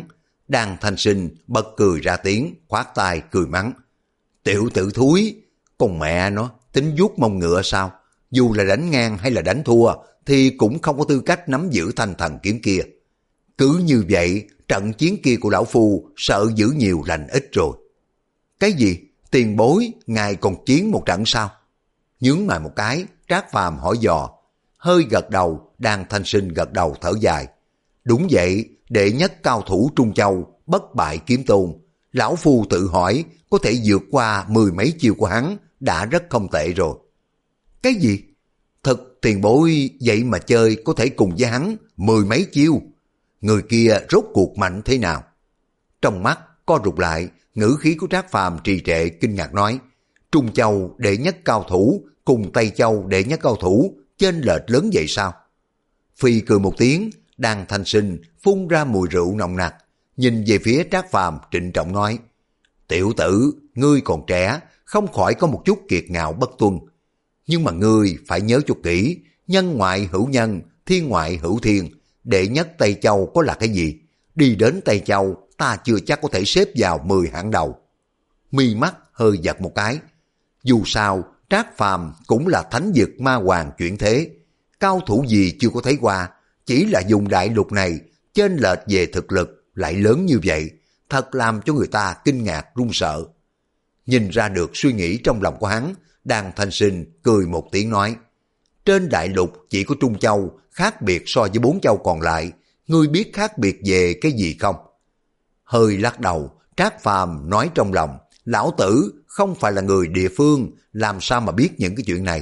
Đan Thanh Sinh bật cười ra tiếng, khoát tay cười mắng. Tiểu tử thúi, con mẹ nó, tính vuốt mông ngựa sao? Dù là đánh ngang hay là đánh thua, thì cũng không có tư cách nắm giữ thanh thần kiếm kia. Cứ như vậy, trận chiến kia của lão phu sợ giữ nhiều lành ít rồi. Cái gì? Tiền bối, ngài còn chiến một trận sao? Nhướng mày một cái, Trác Phàm hỏi dò. Hơi gật đầu, Đan Thanh Sinh gật đầu thở dài. Đúng vậy, đệ nhất cao thủ Trung Châu, bất bại kiếm tôn. Lão phu tự hỏi, có thể vượt qua mười mấy chiêu của hắn, đã rất không tệ rồi. Cái gì? Thật tiền bối vậy mà chơi có thể cùng với hắn mười mấy chiêu. Người kia rốt cuộc mạnh thế nào? Trong mắt co rụt lại, ngữ khí của Trác Phàm trì trệ kinh ngạc nói. Trung Châu đệ nhất cao thủ cùng Tây Châu đệ nhất cao thủ, chênh lệch lớn vậy sao? Phi cười một tiếng, Đan Thanh Sinh phun ra mùi rượu nồng nặc, nhìn về phía Trác Phàm trịnh trọng nói. Tiểu tử, ngươi còn trẻ, không khỏi có một chút kiệt ngạo bất tuân. Nhưng mà ngươi phải nhớ cho kỹ, nhân ngoại hữu nhân, thiên ngoại hữu thiên. Đệ nhất Tây Châu có là cái gì? Đi đến Tây Châu, ta chưa chắc có thể xếp vào mười hạng đầu. Mi mắt hơi giật một cái. Dù sao, Trác Phàm cũng là thánh vực ma hoàng chuyển thế. Cao thủ gì chưa có thấy qua, chỉ là dùng đại lục này, chênh lệch về thực lực lại lớn như vậy, thật làm cho người ta kinh ngạc run sợ. Nhìn ra được suy nghĩ trong lòng của hắn, Đan Thanh Sinh cười một tiếng nói. Trên đại lục chỉ có Trung Châu khác biệt so với bốn châu còn lại, ngươi biết khác biệt về cái gì không? Hơi lắc đầu, Trác Phàm nói trong lòng, lão tử không phải là người địa phương, làm sao mà biết những cái chuyện này?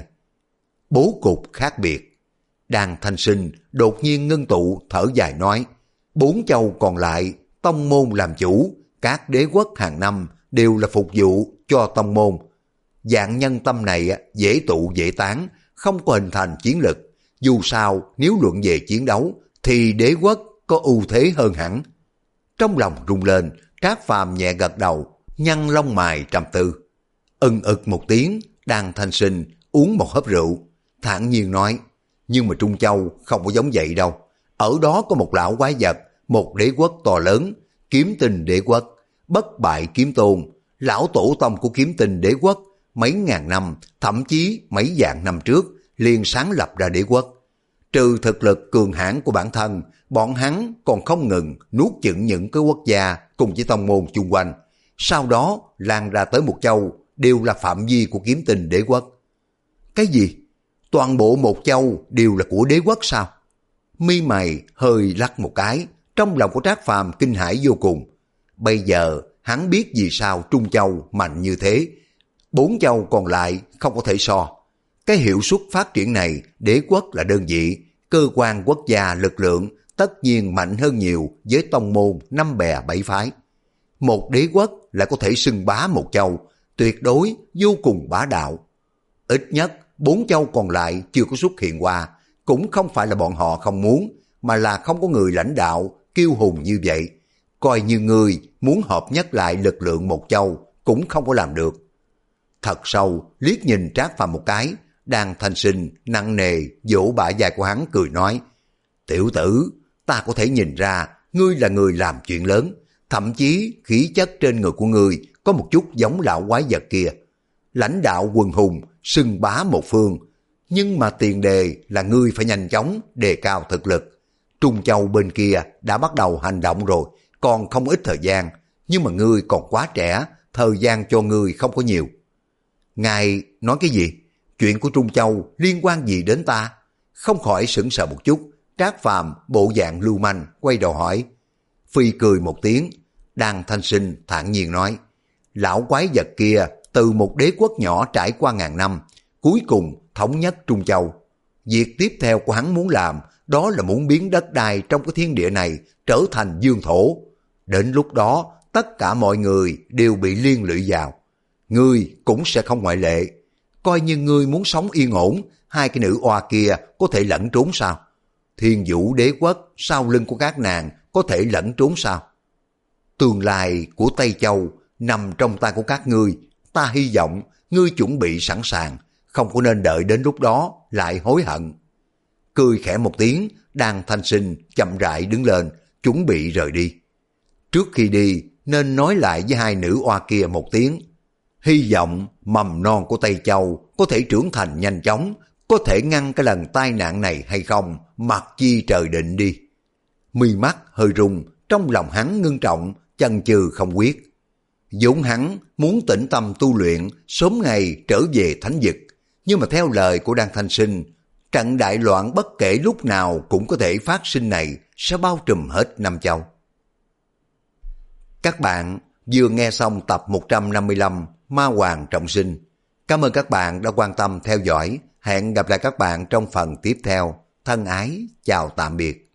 Bố cục khác biệt. Đan Thanh Sinh đột nhiên ngưng tụ thở dài nói, bốn châu còn lại, tông môn làm chủ, các đế quốc hàng năm đều là phục vụ cho tông môn. Dạng nhân tâm này dễ tụ dễ tán, không có hình thành chiến lực. Dù sao, nếu luận về chiến đấu, thì đế quốc có ưu thế hơn hẳn. Trong lòng rung lên, Trác Phàm nhẹ gật đầu, nhăn lông mày trầm tư. Ưng ực một tiếng, Đan Thanh Sinh uống một hớp rượu, thản nhiên nói, nhưng mà Trung Châu không có giống vậy đâu. Ở đó có một lão quái vật, một đế quốc to lớn, Kiếm Tinh đế quốc, bất bại kiếm tôn, lão tổ tông của Kiếm Tinh đế quốc, mấy ngàn năm, thậm chí mấy vạn năm trước, liền sáng lập ra đế quốc. Trừ thực lực cường hãn của bản thân, bọn hắn còn không ngừng nuốt chửng những cái quốc gia cùng với tông môn chung quanh. Sau đó lan ra tới một châu, đều là phạm vi của Kiếm Tinh đế quốc. Cái gì? Toàn bộ một châu đều là của đế quốc sao? Mi mày hơi lắc một cái, trong lòng của Trác Phàm kinh hãi vô cùng. Bây giờ hắn biết vì sao Trung Châu mạnh như thế. Bốn châu còn lại không có thể so. Cái hiệu suất phát triển này, đế quốc là đơn vị, cơ quan quốc gia lực lượng tất nhiên mạnh hơn nhiều với tông môn năm bè bảy phái. Một đế quốc lại có thể xưng bá một châu, tuyệt đối vô cùng bá đạo. Ít nhất bốn châu còn lại chưa có xuất hiện qua, cũng không phải là bọn họ không muốn, mà là không có người lãnh đạo kiêu hùng như vậy. Coi như người muốn hợp nhất lại lực lượng một châu cũng không có làm được. Thật sâu liếc nhìn Trác Phàm một cái, Đan Thanh Sinh nặng nề vỗ bả vai của hắn cười nói, tiểu tử, ta có thể nhìn ra ngươi là người làm chuyện lớn, thậm chí khí chất trên người của ngươi có một chút giống lão quái vật kia. Lãnh đạo quần hùng, xưng bá một phương, nhưng mà tiền đề là ngươi phải nhanh chóng đề cao thực lực. Trung Châu bên kia đã bắt đầu hành động rồi, còn không ít thời gian, nhưng mà ngươi còn quá trẻ, thời gian cho ngươi không có nhiều. Ngài nói cái gì? Chuyện của Trung Châu liên quan gì đến ta? Không khỏi sững sờ một chút, Trác Phàm bộ dạng lưu manh quay đầu hỏi. Phi cười một tiếng, Đan Thanh Sinh thản nhiên nói, lão quái vật kia từ một đế quốc nhỏ trải qua ngàn năm, cuối cùng thống nhất Trung Châu. Việc tiếp theo của hắn muốn làm, đó là muốn biến đất đai trong cái thiên địa này trở thành dương thổ. Đến lúc đó, tất cả mọi người đều bị liên lụy vào. Ngươi cũng sẽ không ngoại lệ. Coi như ngươi muốn sống yên ổn, hai cái nữ oa kia có thể lẫn trốn sao? Thiên Vũ đế quốc sau lưng của các nàng có thể lẫn trốn sao? Tương lai của Tây Châu nằm trong tay của các ngươi. Ta hy vọng ngươi chuẩn bị sẵn sàng, không có nên đợi đến lúc đó lại hối hận. Cười khẽ một tiếng, Đan Thanh Sinh chậm rãi đứng lên, chuẩn bị rời đi. Trước khi đi nên nói lại với hai nữ oa kia một tiếng. Hy vọng mầm non của Tây Châu có thể trưởng thành nhanh chóng, có thể ngăn cái lần tai nạn này hay không, mặc chi trời định đi. Mi mắt hơi rung, trong lòng hắn ngưng trọng, chần chừ không quyết. vốn hắn muốn tĩnh tâm tu luyện, sớm ngày trở về thánh vực, nhưng mà theo lời của Đan Thanh Sinh, trận đại loạn bất kể lúc nào cũng có thể phát sinh này sẽ bao trùm hết Nam Châu. Các bạn vừa nghe xong tập một trăm năm mươi lăm Ma Hoàng Trọng Sinh. Cảm ơn các bạn đã quan tâm theo dõi. Hẹn gặp lại các bạn trong phần tiếp theo. Thân ái, chào tạm biệt.